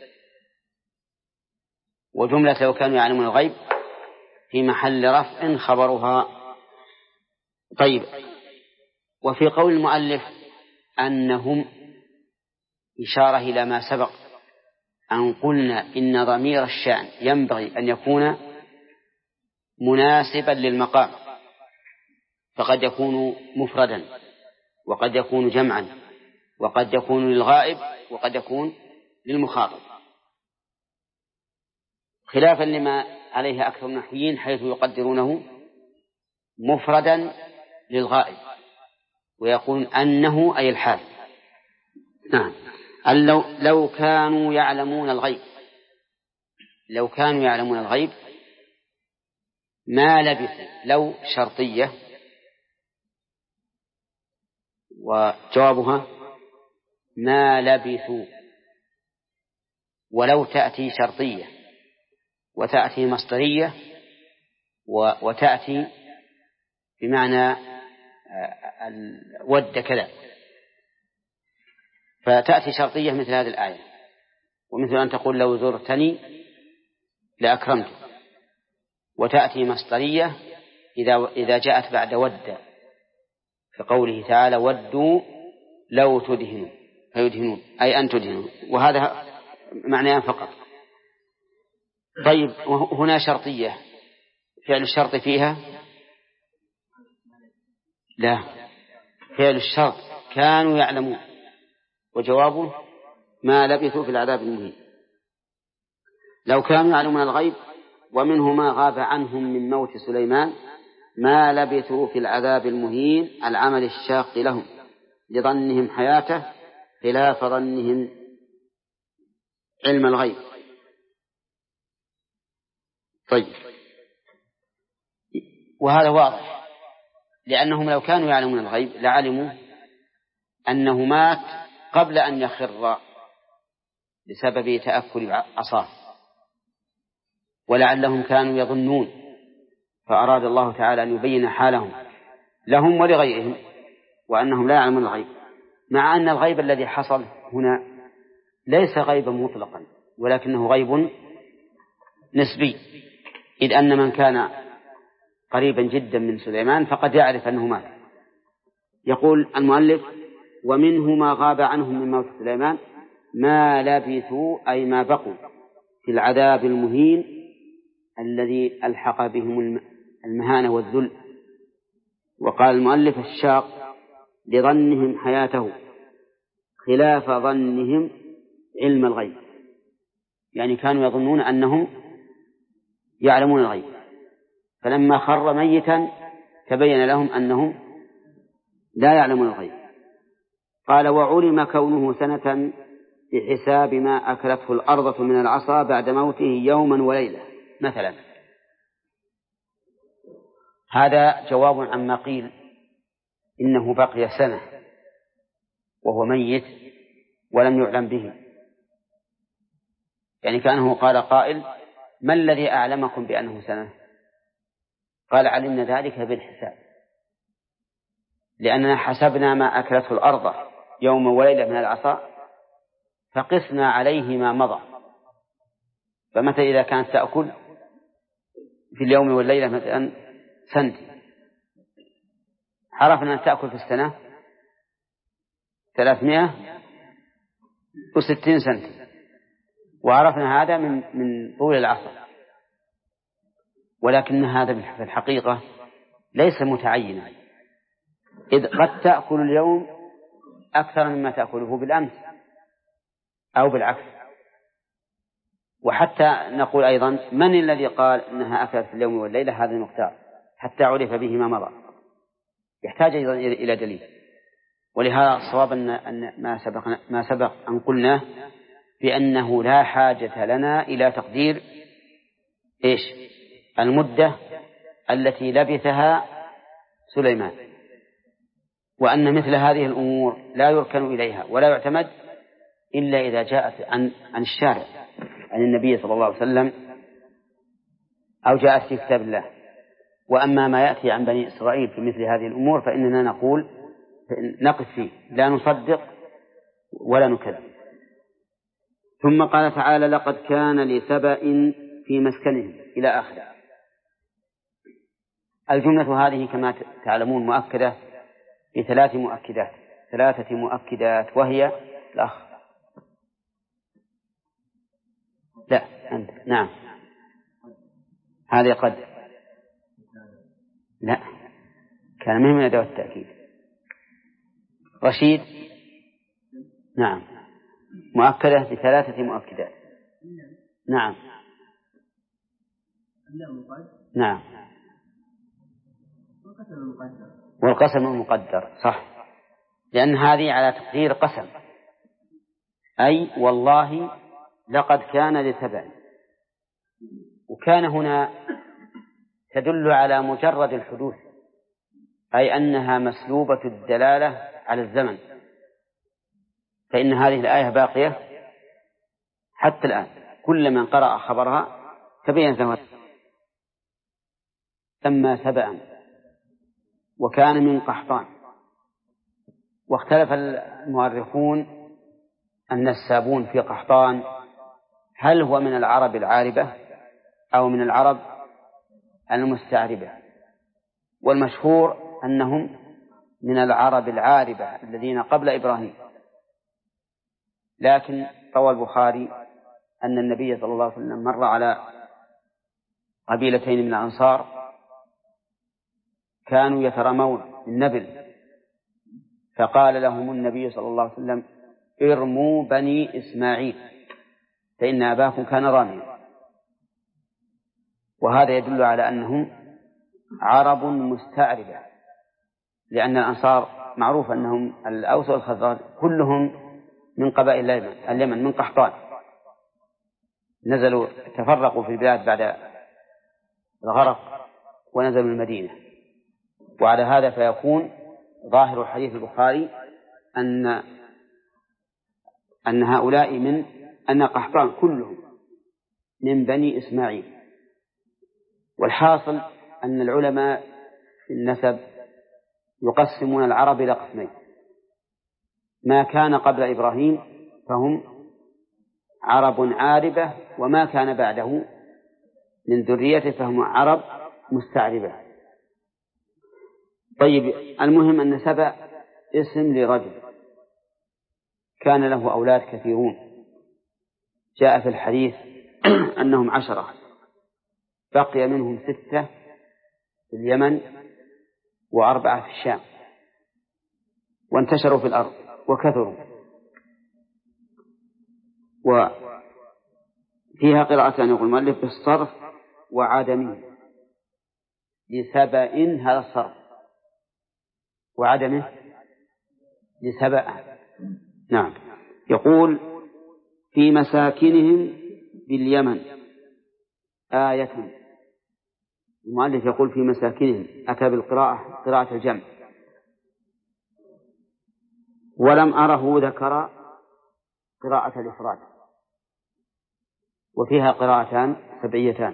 وجملة لو كانوا يعلمون الغيب في محل رفع خبرها. طيب، وفي قول المؤلف أنهم إشارة إلى ما سبق أن قلنا إن ضمير الشأن ينبغي أن يكون مناسبا للمقام، فقد يكون مفردا وقد يكون جمعا وقد يكون للغائب وقد يكون للمخاطب، خلافا لما عليه أكثر النحويين حيث يقدرونه مفردا للغائب ويقول أنه أي الحال. نعم، لو كانوا يعلمون الغيب، لو كانوا يعلمون الغيب ما لبثوا. لو شرطية وجوابها ما لبثوا. ولو تأتي شرطية وتأتي مصدرية وتأتي بمعنى ود كذا. فتأتي شرطية مثل هذه الآية، ومثل أن تقول لو زرتني لأكرمتك. وتأتي مصدرية إذا جاءت بعد ود، كقوله تعالى ودوا لو تدهنوا فيدهنون، أي أن تدهنوا، وهذا معنيان فقط. طيب، هنا شرطية فعل الشرط فيها لا، فعل الشرط كانوا يعلمون، وجوابه ما لبثوا في العذاب المهين. لو كانوا يعلمون الغيب ومنه ما غاب عنهم من موت سليمان ما لبثوا في العذاب المهين العمل الشاق لهم لظنهم حياته خلاف ظنهم علم الغيب. طيب، وهذا واضح، لأنهم لو كانوا يعلمون الغيب لعلموا أنه مات قبل أن يخر بسبب تأكل عصاه، ولعلهم كانوا يظنون، فأراد الله تعالى أن يبين حالهم لهم ولغيرهم وأنهم لا يعلمون الغيب، مع أن الغيب الذي حصل هنا ليس غيبا مطلقا ولكنه غيب نسبي، إذ أن من كان قريبا جدا من سليمان فقد يعرف أنه مات، يقول المؤلف: ومنه ما غاب عنهم من موت سليمان ما لبثوا أي ما بقوا في العذاب المهين الذي ألحق بهم المهانة والذل. وقال المؤلف: الشاق لظنهم حياته خلاف ظنهم علم الغيب، يعني كانوا يظنون أنهم يعلمون الغيب، فلما خر ميتا تبين لهم أنهم لا يعلمون الغيب. قال: وعلم كونه سنة بحساب ما أكلته الأرض من العصا بعد موته يوما وليلة مثلا. هذا جواب عما قيل إنه بقي سنة وهو ميت ولم يعلم به، يعني كأنه قال قائل: ما الذي أعلمكم بأنه سنة؟ قال: علمنا ذلك بالحساب، لأننا حسبنا ما أكلته الأرض يوم وليلة من العصا فقسنا عليه ما مضى، فمتى إذا كانت تأكل في اليوم والليلة مثلا سنت، عرفنا أن تأكل في السنة 360 سنت، وعرفنا هذا من طول العصر، ولكن هذا في الحقيقة ليس متعينا، إذ قد تأكل اليوم أكثر مما تأكله بالأمس أو بالعكس. وحتى نقول أيضا: من الذي قال أنها أكلت في اليوم والليلة؟ هذا المختار حتى عرف به ما مضى، يحتاج أيضا إلى دليل. ولهذا الصواب أن ما سبق أن قلنا بأنه لا حاجة لنا إلى تقدير المدة التي لبثها سليمان، وأن مثل هذه الأمور لا يركن إليها ولا يعتمد إلا إذا جاءت عن الشارع، عن النبي صلى الله عليه وسلم، أو جاءت في كتاب الله. وأما ما يأتي عن بني إسرائيل في مثل هذه الأمور فإننا نقف فيه، لا نصدق ولا نكذب. ثم قال تعالى: لقد كان لسبأ في مسكنهم إلى آخره. الجملة هذه كما تعلمون مؤكدة بثلاثة مؤكدات، وهي الأخ لا أنت نعم هذه قد لا كان مهم من أدوات التأكيد. رشيد نعم مؤكدة بثلاثة مؤكدات. نعم نعم والقسم المقدر صح، لأن هذه على تقدير قسم، أي والله لقد كان لسبع. وكان هنا تدل على مجرد الحدوث، أي أنها مسلوبة الدلالة على الزمن، فإن هذه الآية باقية حتى الآن، كل من قرأ خبرها تبين له سمى سبعا وكان من قحطان. واختلف المؤرخون النسابون في قحطان هل هو من العرب العاربة أو من العرب المستعربة، والمشهور أنهم من العرب العاربة الذين قبل إبراهيم. لكن روى البخاري أن النبي صلى الله عليه وسلم مر على قبيلتين من الأنصار كانوا يترمون بالنبل، فقال لهم النبي صلى الله عليه وسلم: ارموا بني إسماعيل فإن أباكم كان راميا. وهذا يدل على أنهم عرب مستعربة، لأن الأنصار معروف أنهم الأوس والخزرج كلهم من قبائل اليمن من قحطان، نزلوا تفرقوا في البلاد بعد الغرق ونزلوا المدينة. وعلى هذا فيكون ظاهر حديث البخاري أن هؤلاء أن قحطان كلهم من بني إسماعيل. والحاصل أن العلماء في النسب يقسمون العرب إلى قسمين: ما كان قبل إبراهيم فهم عرب عاربة، وما كان بعده من ذريته فهم عرب مستعربة. طيب، المهم أن سبأ اسم لرجل كان له أولاد كثيرون، جاء في الحديث أنهم 10، بقي منهم 6 في اليمن و4 في الشام، وانتشروا في الأرض وكثروا. وفيها قراءتان يقول المؤلف بالصرف وعدمه لسبأ، هذا الصرف، وعدمه لسبأ. نعم. يقول في مساكنهم باليمن آية. المؤلف يقول في مساكنهم، أتى بالقراءة قراءة الجمع، ولم أره ذكر قراءة الإفراد، وفيها قراءتان سبعيتان: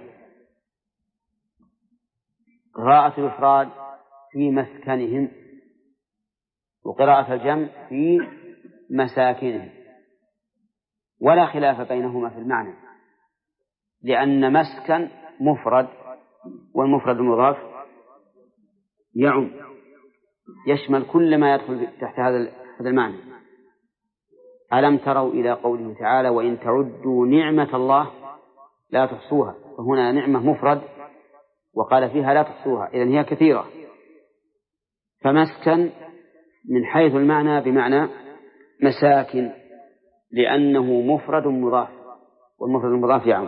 قراءة الإفراد في مسكنهم، وقراءة الجمع في مساكنهم، ولا خلاف بينهما في المعنى، لأن مسكن مفرد، والمفرد المضاف يعم يشمل كل ما يدخل تحت هذا المعنى. ألم تروا إلى قوله تعالى وإن تعدوا نعمة الله لا تحصوها، فهنا نعمة مفرد وقال فيها لا تحصوها، إذن هي كثيرة. فمسكن من حيث المعنى بمعنى مساكن، لأنه مفرد مضاف، والمفرد المضاف يعم.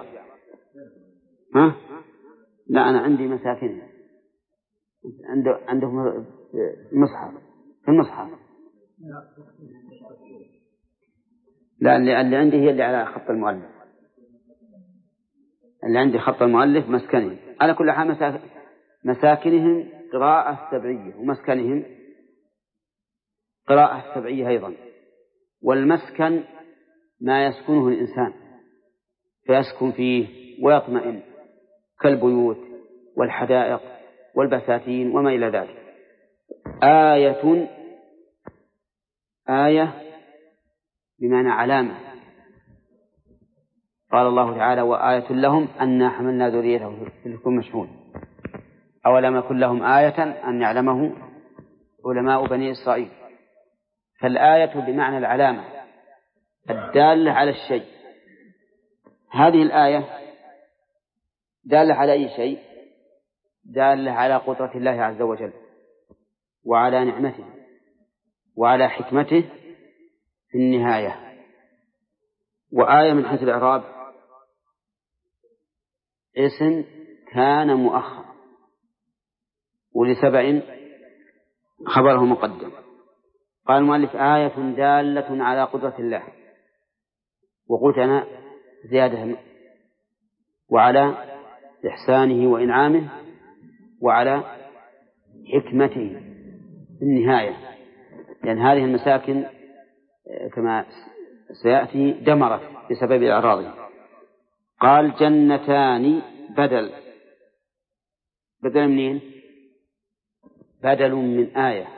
لا، أنا عندي مساكن، عنده مصحف في المصحف. لا، اللي عندي هي اللي على خط المؤلف، اللي عندي خط المؤلف مسكنهم. على كل حال مساكنهم قراءة سبعية، ومسكنهم قراءة سبعية أيضا. والمسكن ما يسكنه الإنسان فيسكن فيه ويطمئن، كالبيوت والحدائق والبساتين وما إلى ذلك. آية بمعنى علامة. قال الله تعالى وآية لهم أنا حملنا ذريتهم في الفلك المشحون، أولم يكن لهم آية أن يعلمه علماء بني إسرائيل. فالآية بمعنى العلامة الدالة على الشيء. هذه الآية دالة على أي شيء؟ دالة على قدرة الله عز وجل، وعلى نعمته، وعلى حكمته في النهاية. وآية من حيث الإعراب اسم كان مؤخر، ولسبع خبره مقدم. قال المؤلف آية دالة على قدرة الله، وقلت أنا زيادة، وعلى إحسانه وإنعامه، وعلى حكمته في النهاية، لأن هذه المساكن كما سيأتي دمرت بسبب إعراضه. قال جنتان بدل منين؟ بدل من آية،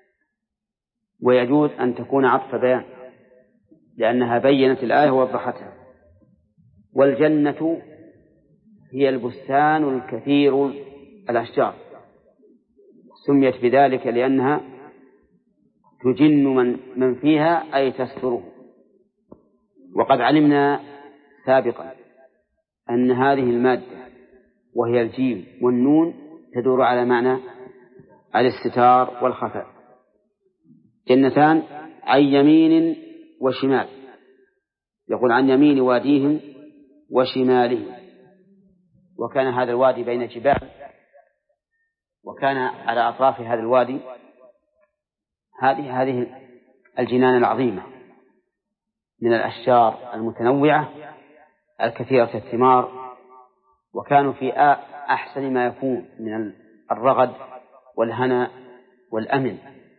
ويجوز أن تكون عطف بيان لأنها بينت الآية ووضحتها. والجنة هي البستان الكثير الأشجار، سميت بذلك لأنها تجن من فيها أي تستره. وقد علمنا سابقا أن هذه المادة وهي الجيم والنون تدور على معنى الاستتار والخفاء. جنتان عن يمين وشمال، يقول عن يمين واديهم وشمالهم، وكان هذا الوادي بين جبال، وكان على أطراف هذا الوادي هذه الجنان العظيمة من الأشجار المتنوعة الكثيرة الثمار، وكانوا في أحسن ما يكون من الرغد والهنا والأمن.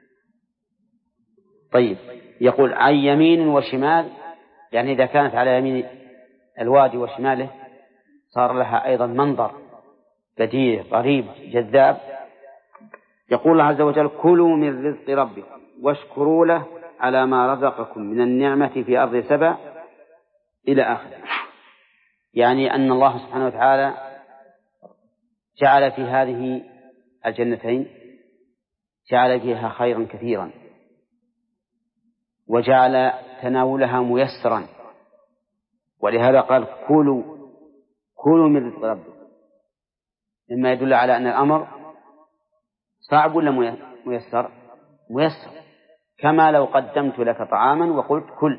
طيب، يقول عن يمين وشمال، يعني إذا كانت على يمين الوادي وشماله صار لها أيضا منظر بديع غريب جذاب. يقول الله عز وجل كلوا من رزق ربكم واشكروا له على ما رزقكم من النعمة في أرض سبع إلى آخره. يعني أن الله سبحانه وتعالى جعل في هذه الجنتين جعل فيها خيرا كثيرا، وجعل تناولها ميسرا، ولهذا قال كلوا من رزق ربكم، مما يدل على أن الأمر صعب ولا ميسر؟ ميسر، كما لو قدمت لك طعاما وقلت كل.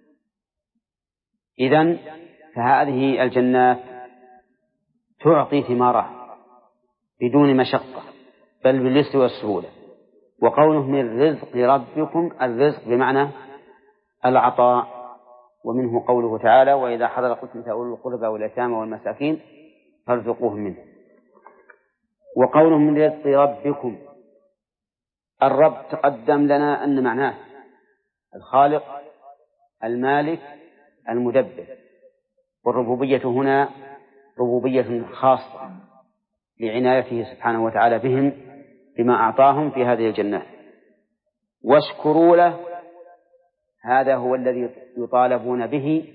إذن فهذه الجنات تعطي ثمارها بدون مشقة بل باليسر والسهولة. وقوله من رزق ربكم، الرزق بمعنى العطاء، ومنه قوله تعالى وإذا حضر قسمة أولي القربى واليتامى والمساكين فارزقوهم منه. وقوله من رزق ربكم، الرب تقدم لنا أن معناه الخالق المالك المدبر، والربوبية هنا ربوبية خاصة لعنايته سبحانه وتعالى بهم بما أعطاهم في هذه الجنات. واشكروا له، هذا هو الذي يطالبون به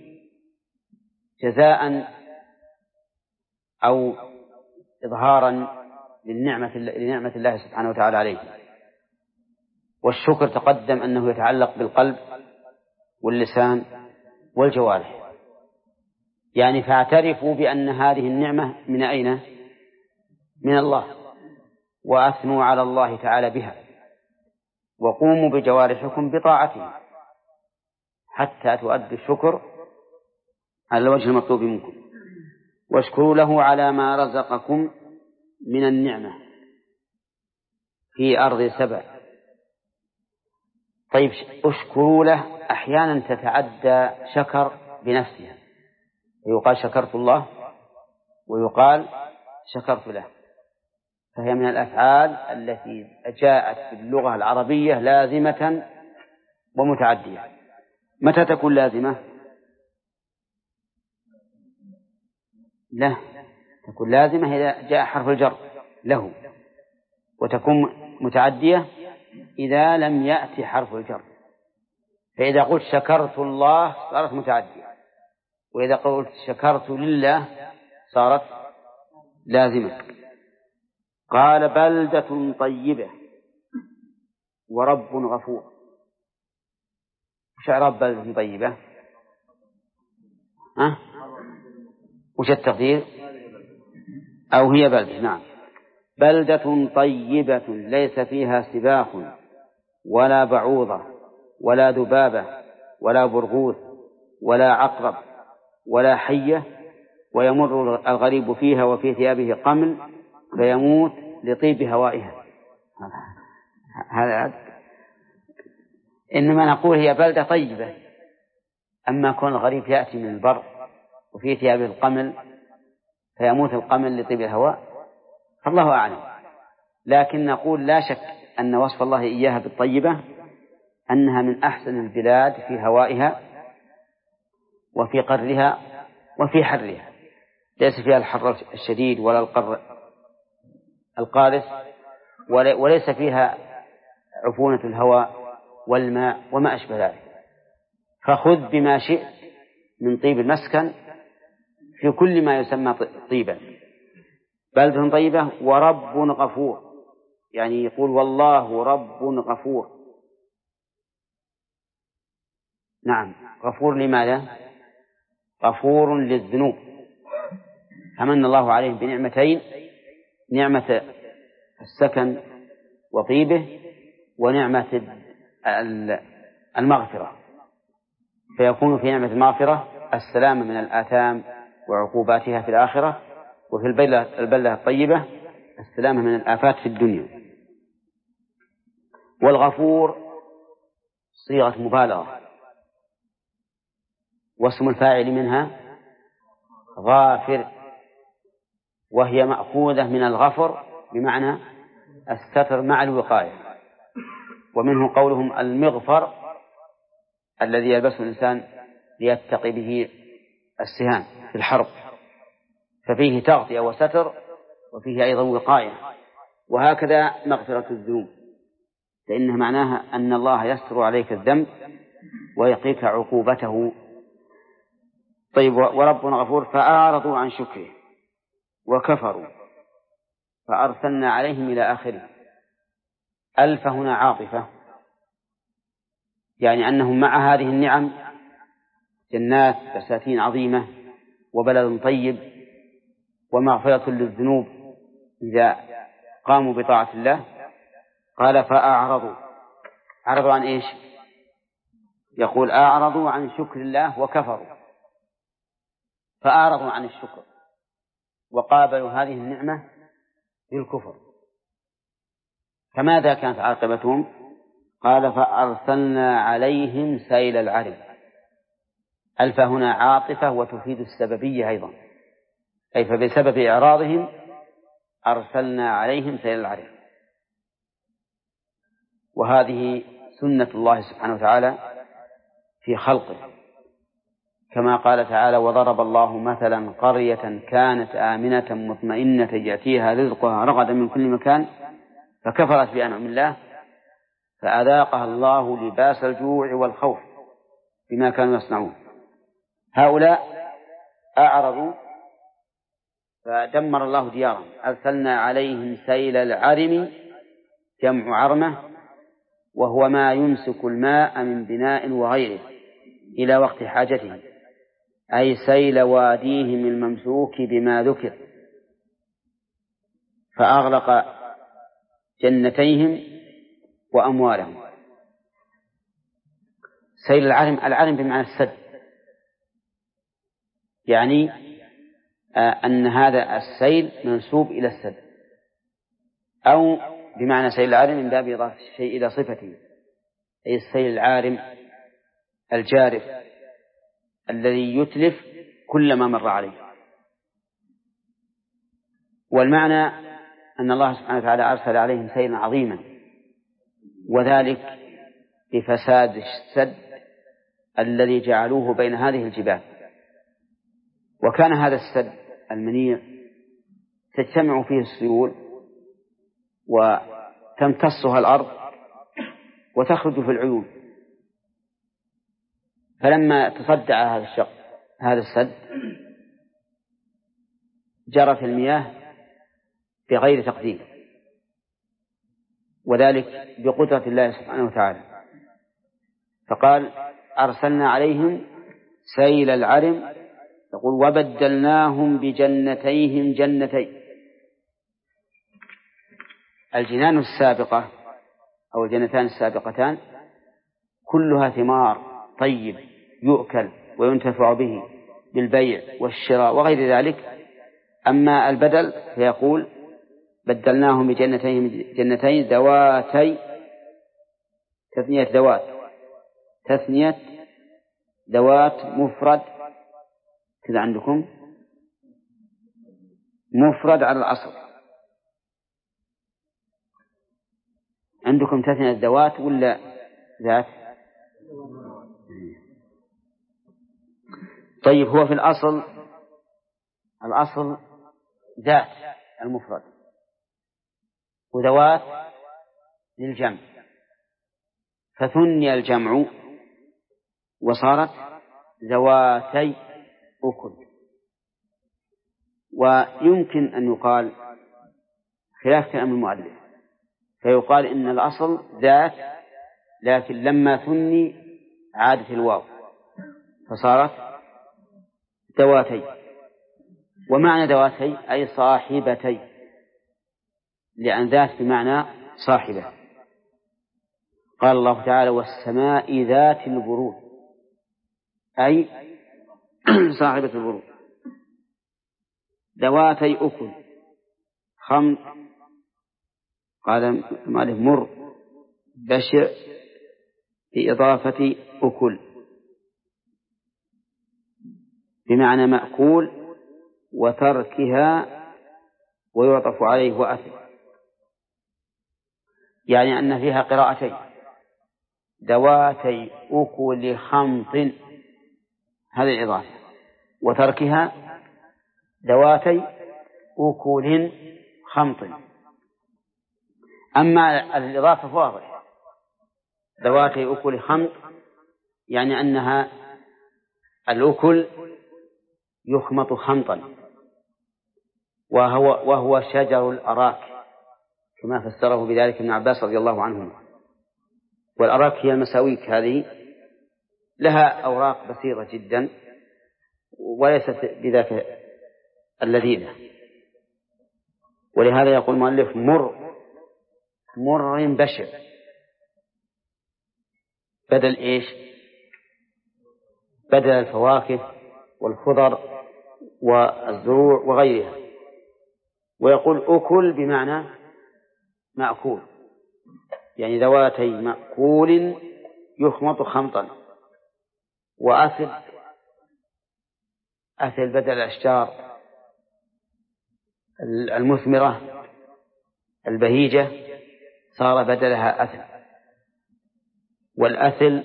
جزاء أو إظهارا لنعمة الله سبحانه وتعالى عليه. والشكر تقدم أنه يتعلق بالقلب واللسان والجوارح، يعني فاعترفوا بأن هذه النعمة من أين؟ من الله، وأثنوا على الله تعالى بها، وقوموا بجوارحكم بطاعته حتى تؤدوا الشكر على الوجه المطلوب منكم. واشكروا له على ما رزقكم من النعمة في أرض سبع. طيب، اشكروا له أحيانا تتعدى شكر بنفسها، يقال شكرت الله ويقال شكرت له، فهي من الأفعال التي جاءت في اللغة العربية لازمة ومتعدية. متى تكون لازمة؟ لا، تكون لازمة إذا جاء حرف الجر له، وتكون متعدية إذا لم يأتي حرف الجر. فإذا قلت شكرت الله صارت متعدية، وإذا قلت شكرت لله صارت لازمة. قال بلدة طيبة ورب غفور. وش إعراب بلدة طيبة؟ وش التقدير؟ أو هي بلدة؟ نعم، بلدة طيبة ليس فيها سباق ولا بعوضة ولا ذبابة ولا برغوث ولا عقرب ولا حية، ويمر الغريب فيها وفي ثيابه قمل فيموت لطيب هوائها. هذا إنما نقول هي بلدة طيبة، أما كون الغريب يأتي من البر وفي ثيابه القمل فيموت القمل لطيب الهواء فالله أعلم. لكن نقول لا شك أن وصف الله إياها بالطيبة أنها من أحسن البلاد في هوائها وفي قرها وفي حرها، ليس فيها الحر الشديد ولا القر القارس، وليس فيها عفونة الهواء والماء وما أشبه ذلك. فخذ بما شئت من طيب المسكن في كل ما يسمى طيبا. بلدة طيبة ورب غفور، يعني يقول والله رب غفور. نعم، غفور لماذا؟ غفور للذنوب. فمن الله عليهم بنعمتين: نعمة السكن وطيبه، ونعمة المغفرة، فيكون في نعمة المغفرة السلام من الآثام وعقوباتها في الآخرة، وفي البلدة الطيبة السلام من الآفات في الدنيا. والغفور صيغة مبالغة، واسم الفاعل منها غافر، وهي مأخوذة من الغفر بمعنى الستر مع الوقاية. ومنه قولهم المغفر الذي يلبسه الإنسان ليتقي به السهام في الحرب، ففيه تغطية وستر وفيه أيضا وقاية. وهكذا مغفرة الذنوب، فإنها معناها أن الله يستر عليك الذنب ويقيك عقوبته. طيب، ورب غفور فأعرضوا عن شكره وكفروا فأرسلنا عليهم إلى آخره. ألف هنا عاطفة، يعني أنهم مع هذه النعم جنات بساتين عظيمة وبلد طيب ومغفرة للذنوب إذا قاموا بطاعة الله. قال فأعرضوا. أعرضوا عن إيش؟ يقول أعرضوا عن شكر الله وكفروا، فأعرضوا عن الشكر وقابلوا هذه النعمة بالكفر. فماذا كانت عاقبتهم؟ قال فأرسلنا عليهم سيل العرم. ألف هنا عاطفة وتفيد السببية أيضا، أي فبسبب إعراضهم أرسلنا عليهم سيل العرم. وهذه سنة الله سبحانه وتعالى في خلقه، كما قال تعالى وضرب الله مثلا قرية كانت آمنة مطمئنة يأتيها رزقها رغدا من كل مكان فكفرت بأنعم الله فأذاقها الله لباس الجوع والخوف بما كانوا يصنعون. هؤلاء أعرضوا فدمر الله ديارهم. أرسلنا عليهم سيل العرم، جمع عرمة، وهو ما يمسك الماء من بناء وغيره إلى وقت حاجته، أي سيل واديهم الممسوك بما ذكر، فأغلق جنتيهم وأموالهم. سيل العرم بمعنى السد، يعني أن هذا السيل منسوب إلى السد، أو بمعنى سيل العارم من باب إضافة الشيء إلى صفته، أي السيل العارم الجارف الذي يتلف كل ما مر عليه. والمعنى أن الله سبحانه وتعالى أرسل عليهم سيلا عظيما، وذلك بفساد السد الذي جعلوه بين هذه الجبال. وكان هذا السد المنيع تجتمع فيه السيول وتمتصها الأرض وتخرج في العيون، فلما تصدع هذا السد جرت المياه بغير تقدير، وذلك بقدرة الله سبحانه وتعالى. فقال أرسلنا عليهم سيل العرم، يقول وبدلناهم بجنتيهم جنتين. الجنان السابقة أو الجنتان السابقتان كلها ثمار طيب يؤكل وينتفع به بالبيع والشراء وغير ذلك. أما البدل فيقول بدلناهم بجنتين ذواتي، تثنية ذوات مفرد كذا عندكم، مفرد على الأصل. عندكم تثنية ذوات ولا ذات؟ طيب هو في الأصل ذات المفرد، وذوات للجمع، فثني الجمع وصارت ذواتي أكل. ويمكن أن يقال خلاف كلام المؤلف، فيقال إن الأصل ذات، لكن لما ثني عادت الواو فصارت ذواتي. ومعنى ذواتي أي صاحبتي، لأن ذات بمعنى صاحبة. قال الله تعالى والسماء ذات البروج، أي صاحبة البروج. ذواتي أكل خمر، قال مالك مر بشع بإضافة أكل بمعنى مأكول وتركها ويعطف عليه وأثر، يعني أن فيها قراءتين ذواتي أكل خمط، هذه الإضافة، وتركها ذواتي أكل خمط. أما الإضافة فواضح، ذواتي أكل خمط يعني أنها الأكل يخمط خمطا، وهو شجر الأراك كما فسره بذلك ابن عباس رضي الله عنهما. والأراك هي المساويك هذه لها أوراق بسيطة جدا وليست بذاك اللذيذة، ولهذا يقول المؤلف مر بشر بدل إيش؟ بدل الفواكه والخضر والزروع وغيرها. ويقول أكل بمعنى مأكول، يعني ذواتي مأكول يخمط خمطا. وأثل بدل الأشجار المثمرة البهيجة صار بدلها أثل. والأثل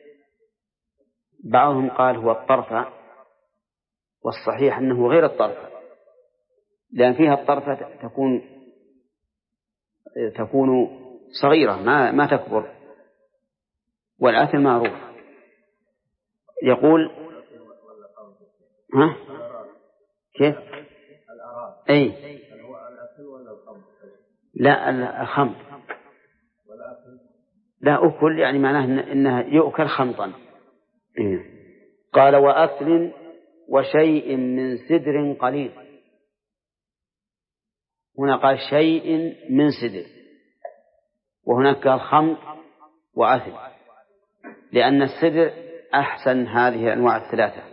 بعضهم قال هو الطرفة، والصحيح أنه غير الطرفة، لأن فيها الطرفة تكون صغيرة ما تكبر، والأثل معروف. يقول ها كيف؟ أي لا الخمط لا أكل يعني معناه إنها يؤكل خمطا. قال وأكل وشيء من سدر قليل. هنا قال شيء من سدر، وهناك قال خمط وأثل، لأن السدر أحسن هذه الأنواع الثلاثة،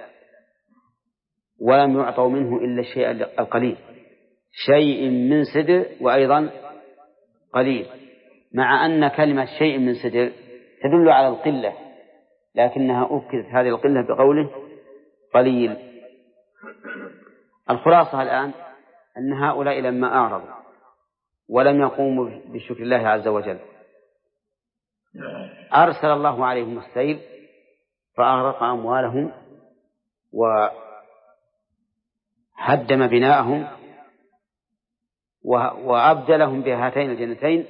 ولم يعطوا منه إلا الشيء القليل. شيء من سدر وأيضا قليل، مع أن كلمة شيء من سدر تدل على القلة، لكنها أكدت هذه القلة بقوله قليل. الخلاصة الآن أن هؤلاء لما أعرضوا ولم يقوموا بشكر الله عز وجل أرسل الله عليهم السيل فأغرق أموالهم وهدم بناءهم وأبدلهم بهاتين الجنتين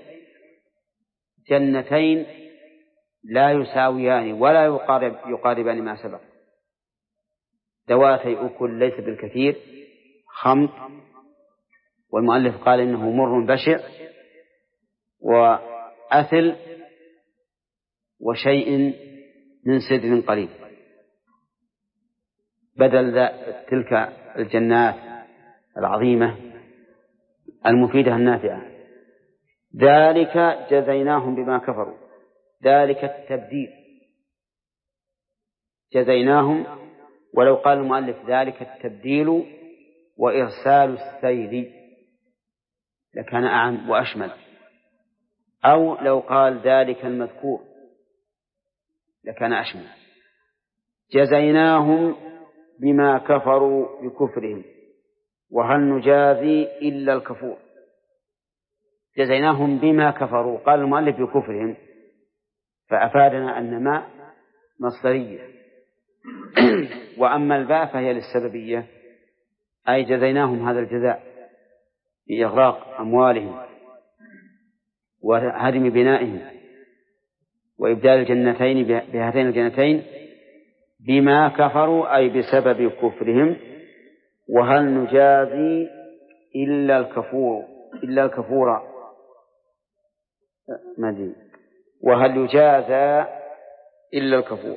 جنتين لا يساويان ولا يقاربان ما سبق. ذواتي أكل ليس بالكثير خمط، والمؤلف قال إنه مر بشع، وأثل، وشيء من سدر قليل، بدل تلك الجنات العظيمة المفيدة النافعة. ذلك جزيناهم بما كفروا، ذلك التبديل جزيناهم. ولو قال المؤلف ذلك التبديل وإرسال السيل لكان أعم وأشمل، أو لو قال ذلك المذكور لكان أشمل. جزيناهم بما كفروا بكفرهم وهل نجازي إلا الكفور. جزيناهم بما كفروا، قال المؤلف بكفرهم، فأفادنا أن ما مصدرية، وأما الباء فهي للسببية، أي جزيناهم هذا الجزاء بإغراق أموالهم وهدم بنائهم وإبدال الجنتين بهاتين الجنتين بما كفروا أي بسبب كفرهم. وهل نجازي إلا الكفور مدين، وهل يجازى إلا الكفور،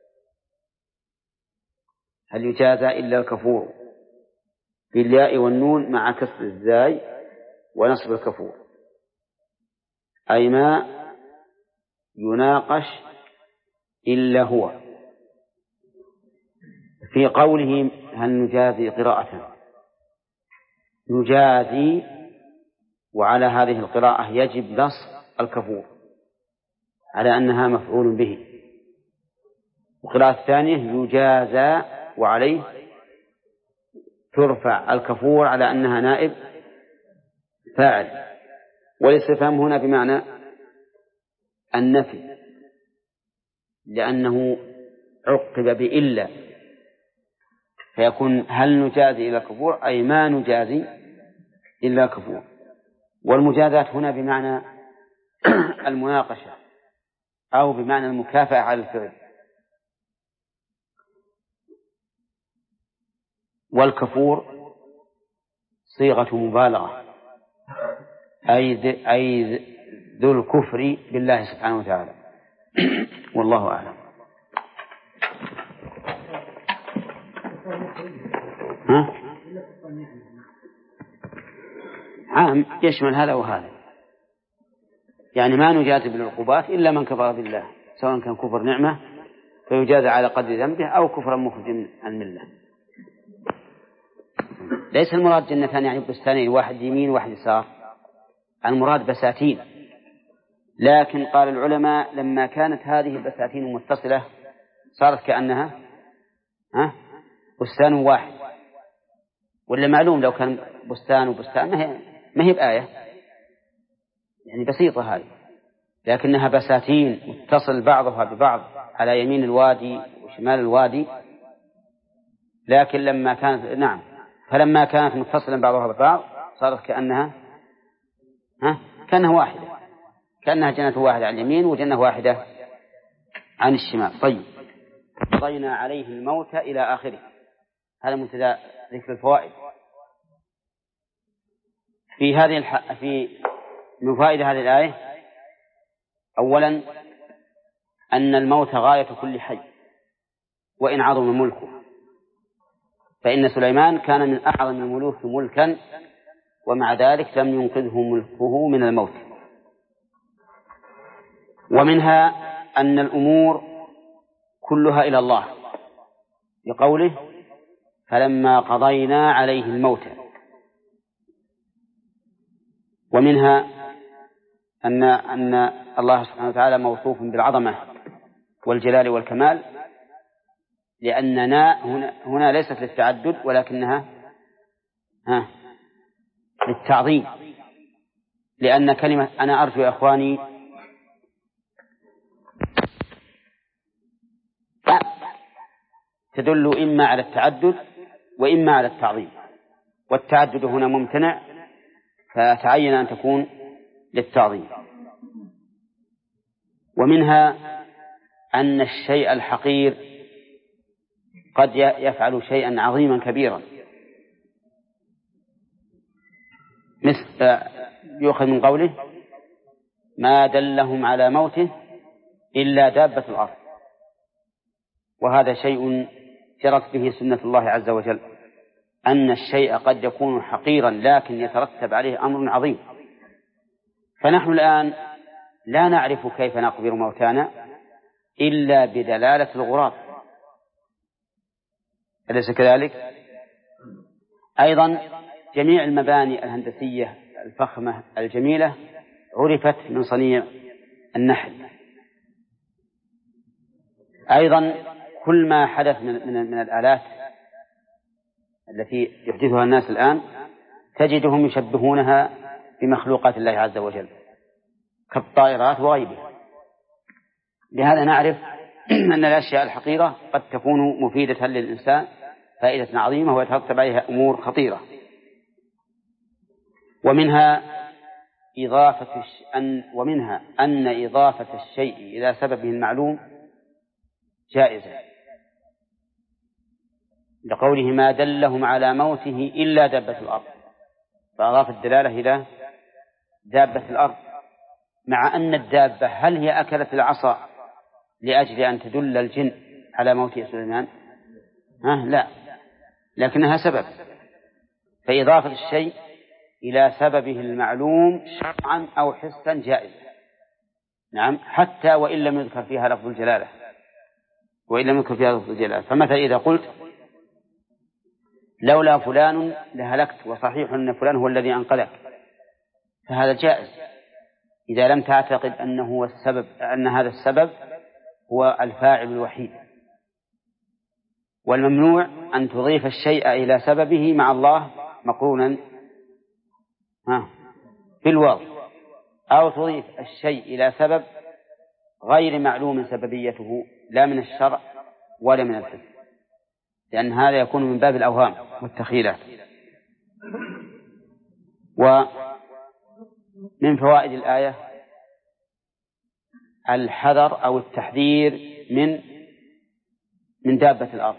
هل يجازى إلا الكفور بالياء والنون مع كسر الزاي ونصب الكفور، أي ما يناقش إلا هو. في قوله هل نجازي قراءة نجازي، وعلى هذه القراءة يجب نصب الكفور على أنها مفعول به. القراءة الثانية يجازى وعليه ترفع الكفور على أنها نائب فاعل. والاستفهام هنا بمعنى النفي، لأنه عقب بإلا، فيكون هل نجازي إلا الكفور أي ما نجازي إلا الكفور. والمجازات هنا بمعنى المناقشة أو بمعنى المكافأة على الفعل. والكفور صيغة مبالغة، أي ذو الكفر بالله سبحانه وتعالى، والله أعلم. عام يشمل هذا وهذا، يعني ما نجازي بالعقوبات إلا من كفر بالله، سواء كان كفر نعمة فيجازى على قدر ذنبه أو كفرا مخرج عن الملة. ليس المراد جنتان يعني بستانين، واحد يمين واحد يسار، المراد بساتين. لكن قال العلماء لما كانت هذه البساتين متصلة صارت كأنها بستان واحد، ولا معلوم لو كان بستان وبستان ما هي بآية، يعني بسيطة هذه، لكنها بساتين متصل بعضها ببعض على يمين الوادي وشمال الوادي. لكن لما كانت فلما كانت متصلا بعضها ببعض صارت كأنها واحدة، كأنها جنة واحدة عن اليمين وجنة واحدة عن الشمال. طيب، قضينا عليه الموت إلى آخره. هذا منتهى ذكر الفوائد. في من فائدة هذه الآية أولا أن الموت غاية كل حي وإن عظم ملكه، فإن سليمان كان من أعظم الملوك ملكا ومع ذلك لم ينقذه ملكه من الموت. ومنها أن الأمور كلها إلى الله بقوله فلما قضينا عليه الموت. ومنها أن الله سبحانه وتعالى موصوف بالعظمة والجلال والكمال، لأننا هنا ليست للتعدد ولكنها للتعظيم، لأن كلمة أنا أرجو يا أخواني تدل إما على التعدد وإما على التعظيم، والتعدد هنا ممتنع فتعين أن تكون للتعظيم. ومنها أن الشيء الحقير قد يفعل شيئا عظيما كبيرا، مثل يؤخذ من قوله ما دلهم على موته إلا دابة الأرض، وهذا شيء جرت به سنة الله عز وجل، أن الشيء قد يكون حقيرا لكن يترتب عليه أمر عظيم. فنحن الآن لا نعرف كيف نقبر موتانا إلا بدلالة الغراب، أليس كذلك؟ أيضا جميع المباني الهندسية الفخمة الجميلة عرفت من صنيع النحل. أيضا كل ما حدث من الآلات التي يحدثها الناس الآن تجدهم يشبهونها بمخلوقات الله عز وجل كالطائرات وغيرها. لهذا نعرف أن الأشياء الحقيرة قد تكون مفيدة للإنسان فائدة عظيمة ويترتب عليها أمور خطيرة. ومنها أن إضافة الشيء إلى سببه المعلوم جائزة، لقوله ما دلهم على موته إلا دابة الأرض، فأضاف الدلالة إلى دابة الأرض، مع أن الدابة هل هي أكلت العصا لأجل أن تدل الجن على موت سليمان؟ لا، لكنها سبب. فإضافة الشيء إلى سببه المعلوم شرعا أو حسا جائز، نعم، حتى وإن لم يذكر فيها لفظ الجلالة. فمثلا إذا قلت لولا فلان لهلكت، وصحيح أن فلان هو الذي أنقذك، فهذا جائز إذا لم تعتقد أن هذا السبب هو الفاعل الوحيد. والممنوع أن تضيف الشيء إلى سببه مع الله مقرونا بالواو، أو تضيف الشيء إلى سبب غير معلوم سببيته لا من الشرع ولا من الحس، لأن هذا يكون من باب الأوهام والتخيلات. ومن فوائد الآية الحذر أو التحذير من دابة الأرض،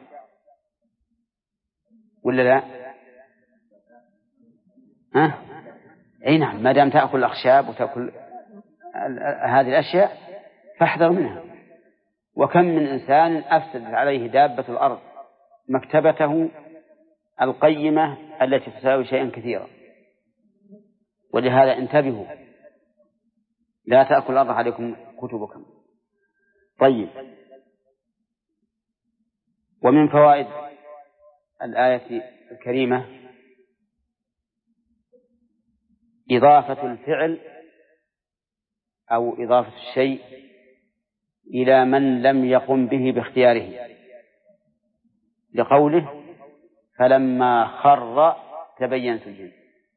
ولا لا؟ أي نعم، ما دام تأكل الأخشاب وتأكل هذه الأشياء فاحذر منها. وكم من إنسان أفسد عليه دابة الأرض مكتبته القيمة التي تساوي شيئا كثيرا. ولهذا انتبهوا، لا تأكل الأرض عليكم كتبكم. طيب، ومن فوائد الآية الكريمة إضافة الفعل أو إضافة الشيء إلى من لم يقم به باختياره، لقوله فلما خر تبينت الجن.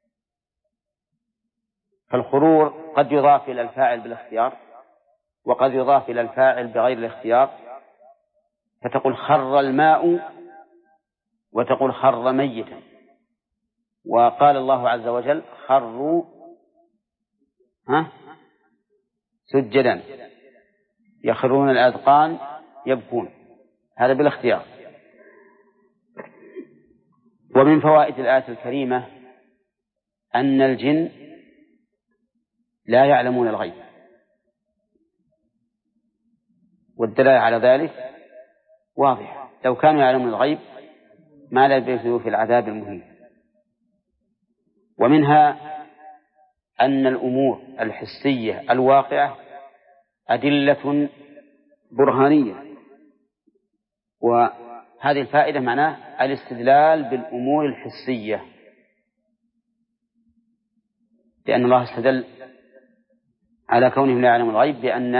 فالخرور قد يضاف إلى الفاعل بالاختيار، وقد يضاف إلى الفاعل بغير الاختيار، فتقول خر الماء وتقول خر ميتا. وقال الله عز وجل خروا سجدا يخرون الأذقان يبكون، هذا بالاختيار. ومن فوائد الآية الكريمة أن الجن لا يعلمون الغيب، والدلالة على ذلك واضح، لو كانوا يعلمون الغيب ما لبثوا في العذاب المهين. ومنها أن الأمور الحسية الواقعة أدلة برهانية، وهذه الفائدة معناه الاستدلال بالأمور الحسية، لأن الله استدل على كونهم لا يعلمون الغيب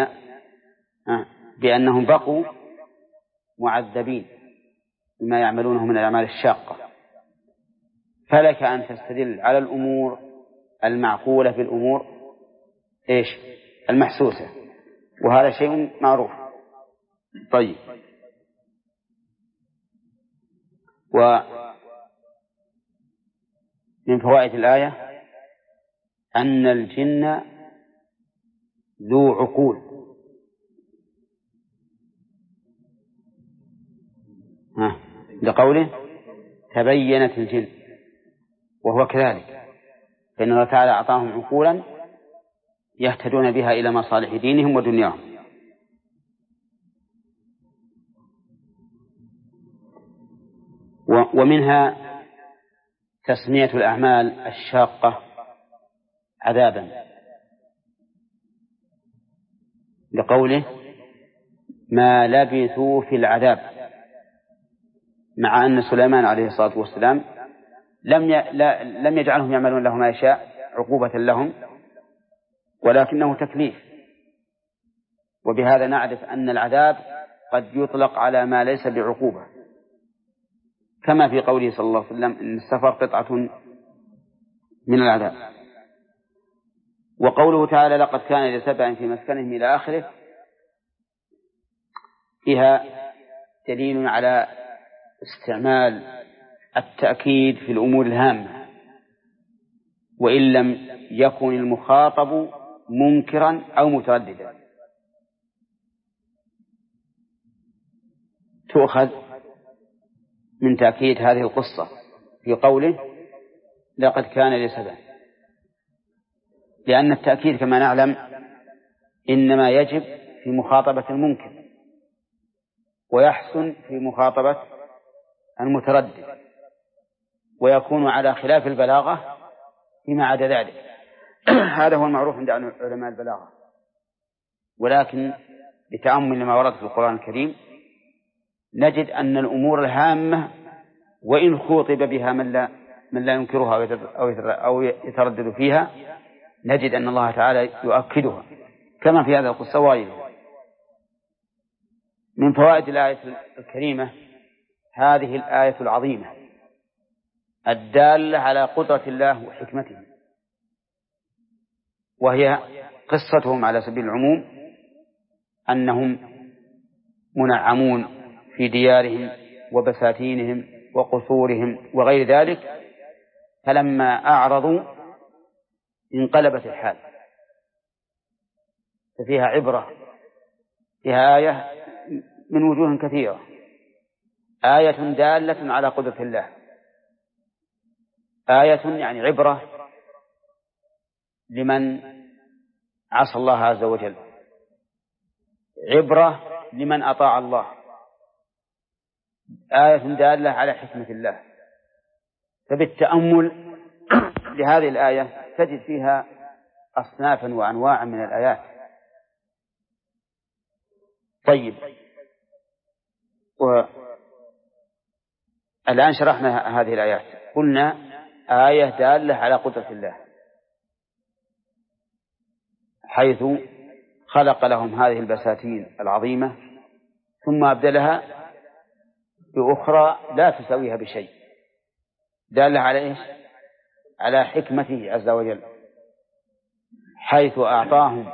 بأنهم بقوا معذبين بما يعملونه من الأعمال الشاقة. فلك أن تستدل على الأمور المعقولة بالأمور المحسوسة، وهذا شيء معروف. طيب، ومن فوائد الآية أن الجن ذو عقول، لقوله تبينت الجن، وهو كذلك، فإن الله تعالى أعطاهم عقولا يهتدون بها إلى مصالح دينهم ودنياهم. ومنها تسمية الأعمال الشاقة عذابا، لقوله ما لبثوا في العذاب، مع أن سليمان عليه الصلاة والسلام لم يجعلهم يعملون له ما يشاء عقوبة لهم، ولكنه تكليف. وبهذا نعرف أن العذاب قد يطلق على ما ليس بعقوبة، كما في قوله صلى الله عليه وسلم إن السفر قطعة من العذاب. وقوله تعالى لقد كان لسبع في مسكنهم إلى آخره فيها دليل على استعمال التأكيد في الأمور الهامة، وإن لم يكن المخاطب منكرا أو مترددا. تؤخذ من تأكيد هذه القصة في قوله لقد كان لسبع، لأن التأكيد كما نعلم إنما يجب في مخاطبة المنكر، ويحسن في مخاطبة المتردد، ويكون على خلاف البلاغة فيما عدا ذلك. هذا هو المعروف عند علماء البلاغة. ولكن بتأمل ما ورد في القرآن الكريم نجد أن الأمور الهامة وإن خوطب بها من لا ينكرها أو يتردد فيها، نجد أن الله تعالى يؤكدها، كما في هذا القصة وغيره. من فوائد الآية الكريمة هذه الآية العظيمة الدالة على قدرة الله وحكمته، وهي قصتهم على سبيل العموم أنهم منعمون في ديارهم وبساتينهم وقصورهم وغير ذلك، فلما أعرضوا انقلبت الحال. ففيها عبرة، فيها آية من وجوه كثيرة، آية دالة على قدرة الله، آية يعني عبرة لمن عصى الله عز وجل، عبرة لمن أطاع الله، آية دالة على حكمة الله. فبالتأمل لهذه الآية تجد فيها أصنافا وأنواعا من الآيات. طيب، الآن شرحنا هذه الآيات، قلنا آية دالة على قدرة الله حيث خلق لهم هذه البساتين العظيمة ثم أبدلها بأخرى لا تساويها بشيء، دالة على إيش؟ على حكمته عز وجل، حيث أعطاهم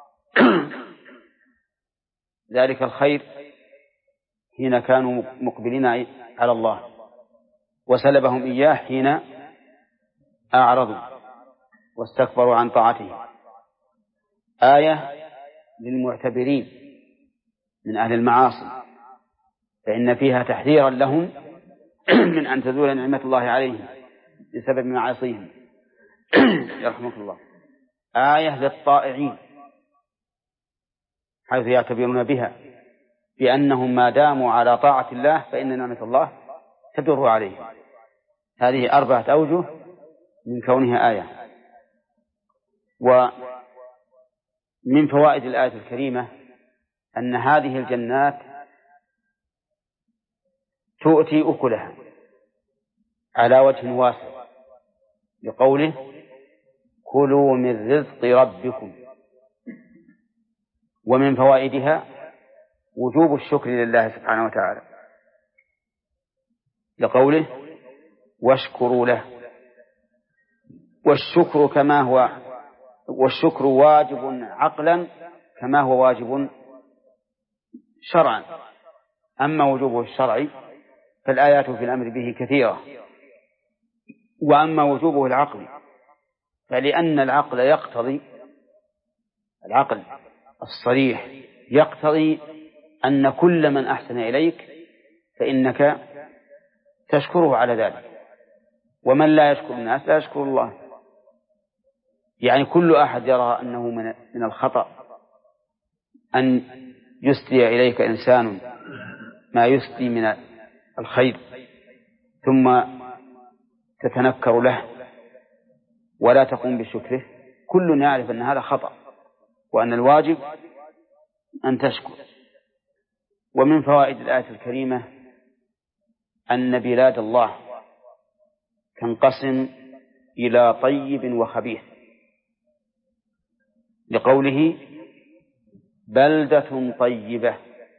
ذلك الخير حين كانوا مقبلين على الله، وسلبهم إياه حين أعرضوا واستكبروا عن طاعته. آية للمعتبرين من أهل المعاصي، فإن فيها تحذيرا لهم من أن تزول نعمة الله عليهم بسبب معاصيهم. يرحمك الله. آية للطائعين حيث يعتبرون بها بأنهم ما داموا على طاعة الله فإن نعمة الله تدر عليهم. هذه 4 أوجه من كونها آية. ومن فوائد الآية الكريمة أن هذه الجنات تؤتي أكلها على وجه واسع، لقوله كلوا من رزق ربكم. ومن فوائدها وجوب الشكر لله سبحانه وتعالى، لقوله واشكروا له. والشكر واجب عقلا كما هو واجب شرعا. أما وجوبه الشرعي فالآيات في الأمر به كثيرة، وأما وجوبه العقلي فلأن العقل الصريح يقتضي أن كل من أحسن إليك فإنك تشكره على ذلك، ومن لا يشكر الناس لا يشكر الله. يعني كل أحد يرى أنه من الخطأ أن يسدي إليك إنسان ما يسدي من الخير ثم تتنكر له ولا تقوم بشكره، كل يعرف أن هذا خطأ وأن الواجب أن تشكر. ومن فوائد الآية الكريمة أن بلاد الله تنقسم إلى طيب وخبيث، لقوله بلدة طيبة.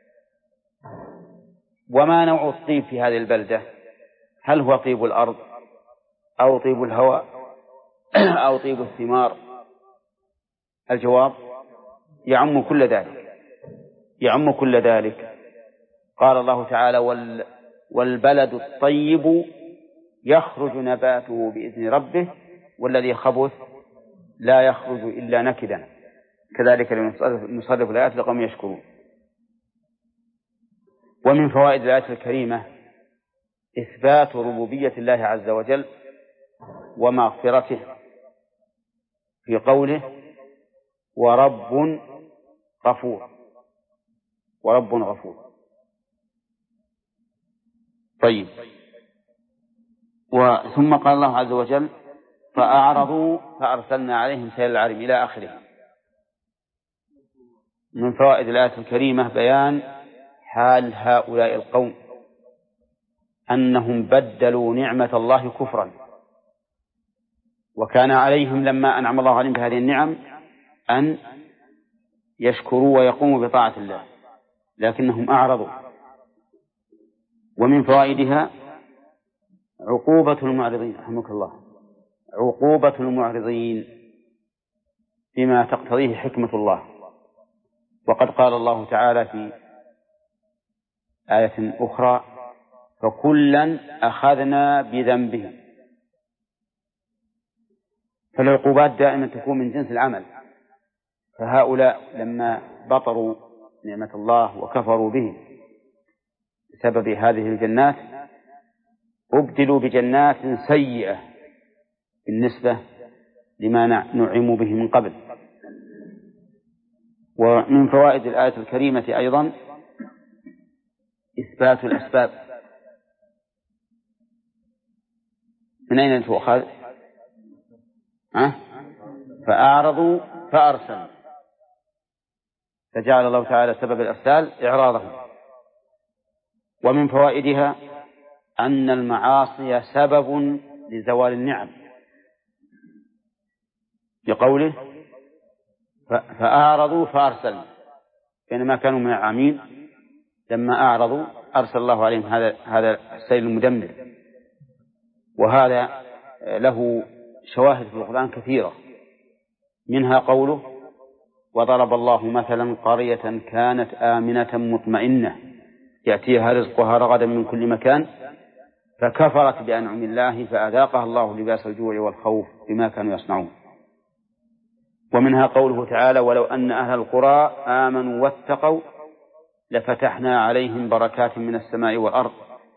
وما نوع الطيب في هذه البلدة؟ هل هو طيب الأرض أو طيب الهواء أو طيب الثمار؟ الجواب يعم كل ذلك. قال الله تعالى والبلد الطيب يخرج نباته بإذن ربه والذي خبث لا يخرج إلا نكدا كذلك نصرف الآيات لقوم يشكرون. ومن فوائد الآية الكريمة إثبات ربوبية الله عز وجل ومغفرته في قوله ورب غفور. طيب، ثم قال الله عز وجل فأعرضوا فأرسلنا عليهم سيل العرم إلى آخره. من فوائد الآية الكريمة بيان حال هؤلاء القوم أنهم بدلوا نعمة الله كفرا، وكان عليهم لما أنعم الله عليهم بهذه النعم أن يشكروا ويقوموا بطاعة الله، لكنهم أعرضوا. ومن فوائدها عقوبة المعرضين، رحمك الله، عقوبة المعرضين بما تقتضيه حكمة الله. وقد قال الله تعالى في آية أخرى فكلا أخذنا بذنبه. فالعقوبات دائما تكون من جنس العمل، فهؤلاء لما بطروا نعمة الله وكفروا به بسبب هذه الجنات أبدلوا بجنات سيئة بالنسبة لما نعموا به من قبل. ومن فوائد الآية الكريمة أيضا إثبات الأسباب. من أين تؤخذ؟ فأعرضوا فأرسلوا، فجعل الله تعالى سبب الإرسال إعراضهم. ومن فوائدها أن المعاصي سبب لزوال النعم، بقوله فأعرضوا فأرسلوا، بينما كانوا منعمين لما أعرضوا أرسل الله عليهم هذا السيل المدمر. وهذا له شواهد في القرآن كثيرة، منها قوله وضرب الله مثلا قرية كانت آمنة مطمئنة يأتيها رزقها رغدا من كل مكان فكفرت بأنعم الله فأذاقها الله لباس الجوع والخوف بما كانوا يصنعون. ومنها قوله تعالى ولو أن أهل القرى آمنوا واتقوا لفتحنا عليهم بركات من السماء والأرض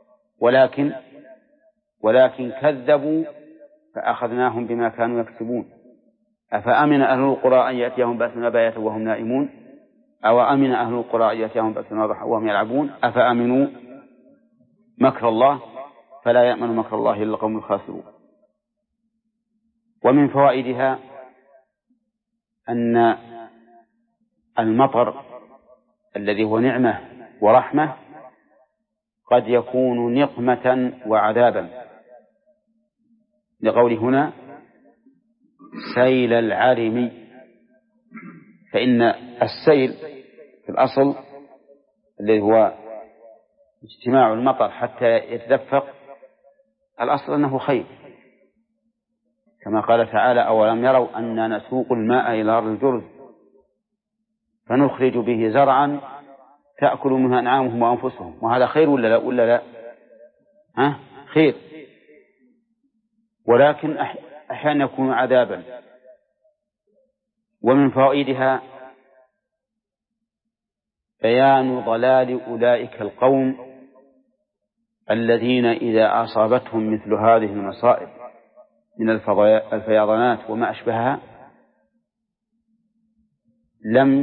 ولكن كذبوا فأخذناهم بما كانوا يكسبون. أفأمن أهل القرى أن يأتيهم بأسنا بياتا وهم نائمون أو أمن أهل القرى أن يأتيهم بأسنا ضحى وهم يلعبون أفأمنوا مكر الله فلا يأمن مكر الله إلا القوم الخاسرون. ومن فوائدها أن المطر الذي هو نعمة ورحمة قد يكون نقمة وعذابا، لقول هنا سيل العرم، فإن السيل في الأصل الذي هو اجتماع المطر حتى يتدفق الأصل أنه خير، كما قال تعالى أولم يروا أننا نسوق الماء إلى أرض الجرز فنخرج به زرعا تأكل منها أنعامهم وأنفسهم، وهذا خير ولا لا؟ خير، ولكن أحيانا يكون عذابا. ومن فوائدها بيان ضلال أولئك القوم الذين إذا أصابتهم مثل هذه المصائب من الفيضانات وما أشبهها لم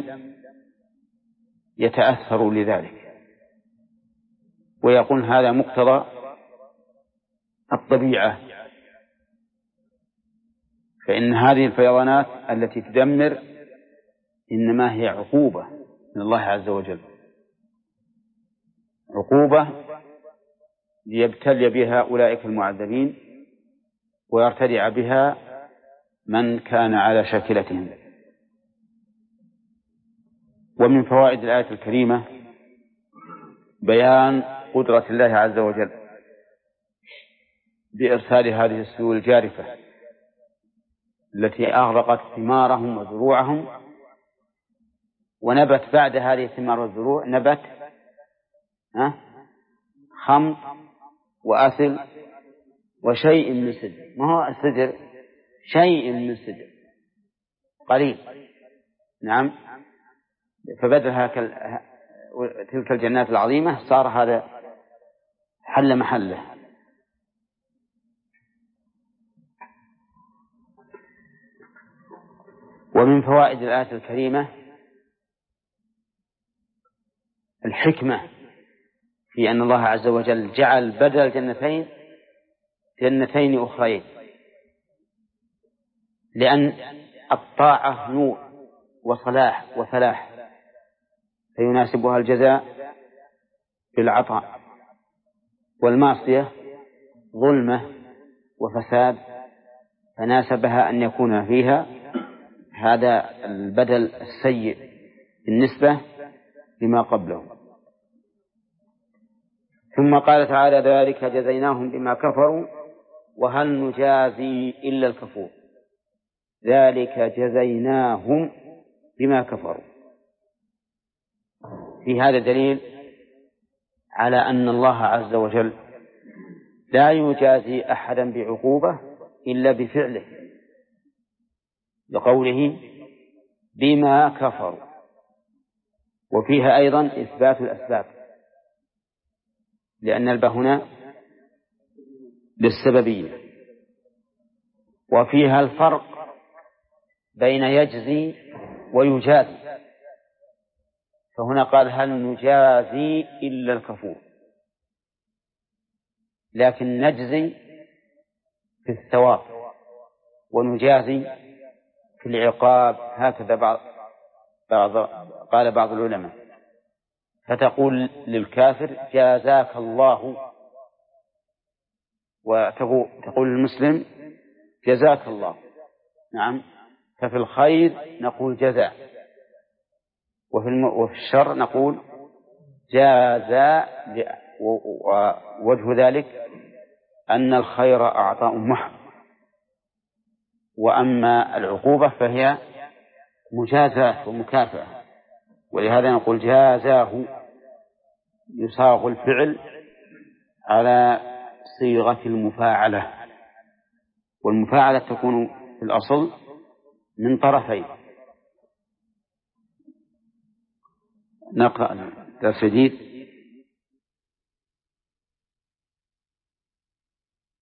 يتأثروا لذلك، ويقول هذا مقتضى الطبيعة، فإن هذه الفيضانات التي تدمر إنما هي عقوبة من الله عز وجل، عقوبة ليبتلي بها أولئك المعذبين ويرتدع بها من كان على شاكلتهم. ومن فوائد الآية الكريمة بيان قدرة الله عز وجل بإرسال هذه السيول الجارفة التي أغرقت ثمارهم وزروعهم، ونبت بعد هذه الثمار والزروع نبت خمط وأثل وشيء من سدر، ما هو السدر؟ شيء من سدر قليل، نعم، فبدلها تلك الجنات العظيمة صار هذا حل محله. ومن فوائد الآية الكريمة الحكمة في أن الله عز وجل جعل بدل جنتين أخرين، لأن الطاعة نور وصلاح وفلاح فيناسبها الجزاء بالعطاء، والمعصية ظلمة وفساد فناسبها أن يكون فيها هذا البدل السيء بالنسبة لما قبله. ثم قال تعالى ذلك جزيناهم بما كفروا وهل نجازي إلا الكفور، ذلك جزيناهم بما كفروا. في هذا دليل على أن الله عز وجل لا يجازي أحدا بعقوبة إلا بفعله، لقوله بما كفروا، وفيها أيضا إثبات الأسباب، لأن الباء هنا للسببية، وفيها الفرق بين يجزي ويجازي، فهنا قال هل نجازي إلا الكفور، لكن نجزي في الثواب ونجازي في العقاب، هكذا قال بعض العلماء. فتقول للكافر جازاك الله، وتقول للمسلم جزاك الله. نعم. ففي الخير نقول جزاء، وفي الشر نقول جازاء، ووجه ذلك أن الخير أعطاء محض، وأما العقوبة فهي مجازاة ومكافأة، ولهذا نقول جازاه، يصاغ الفعل على صيغة المفاعلة، والمفاعلة تكون في الأصل من طرفين. نقرأ درس جديد.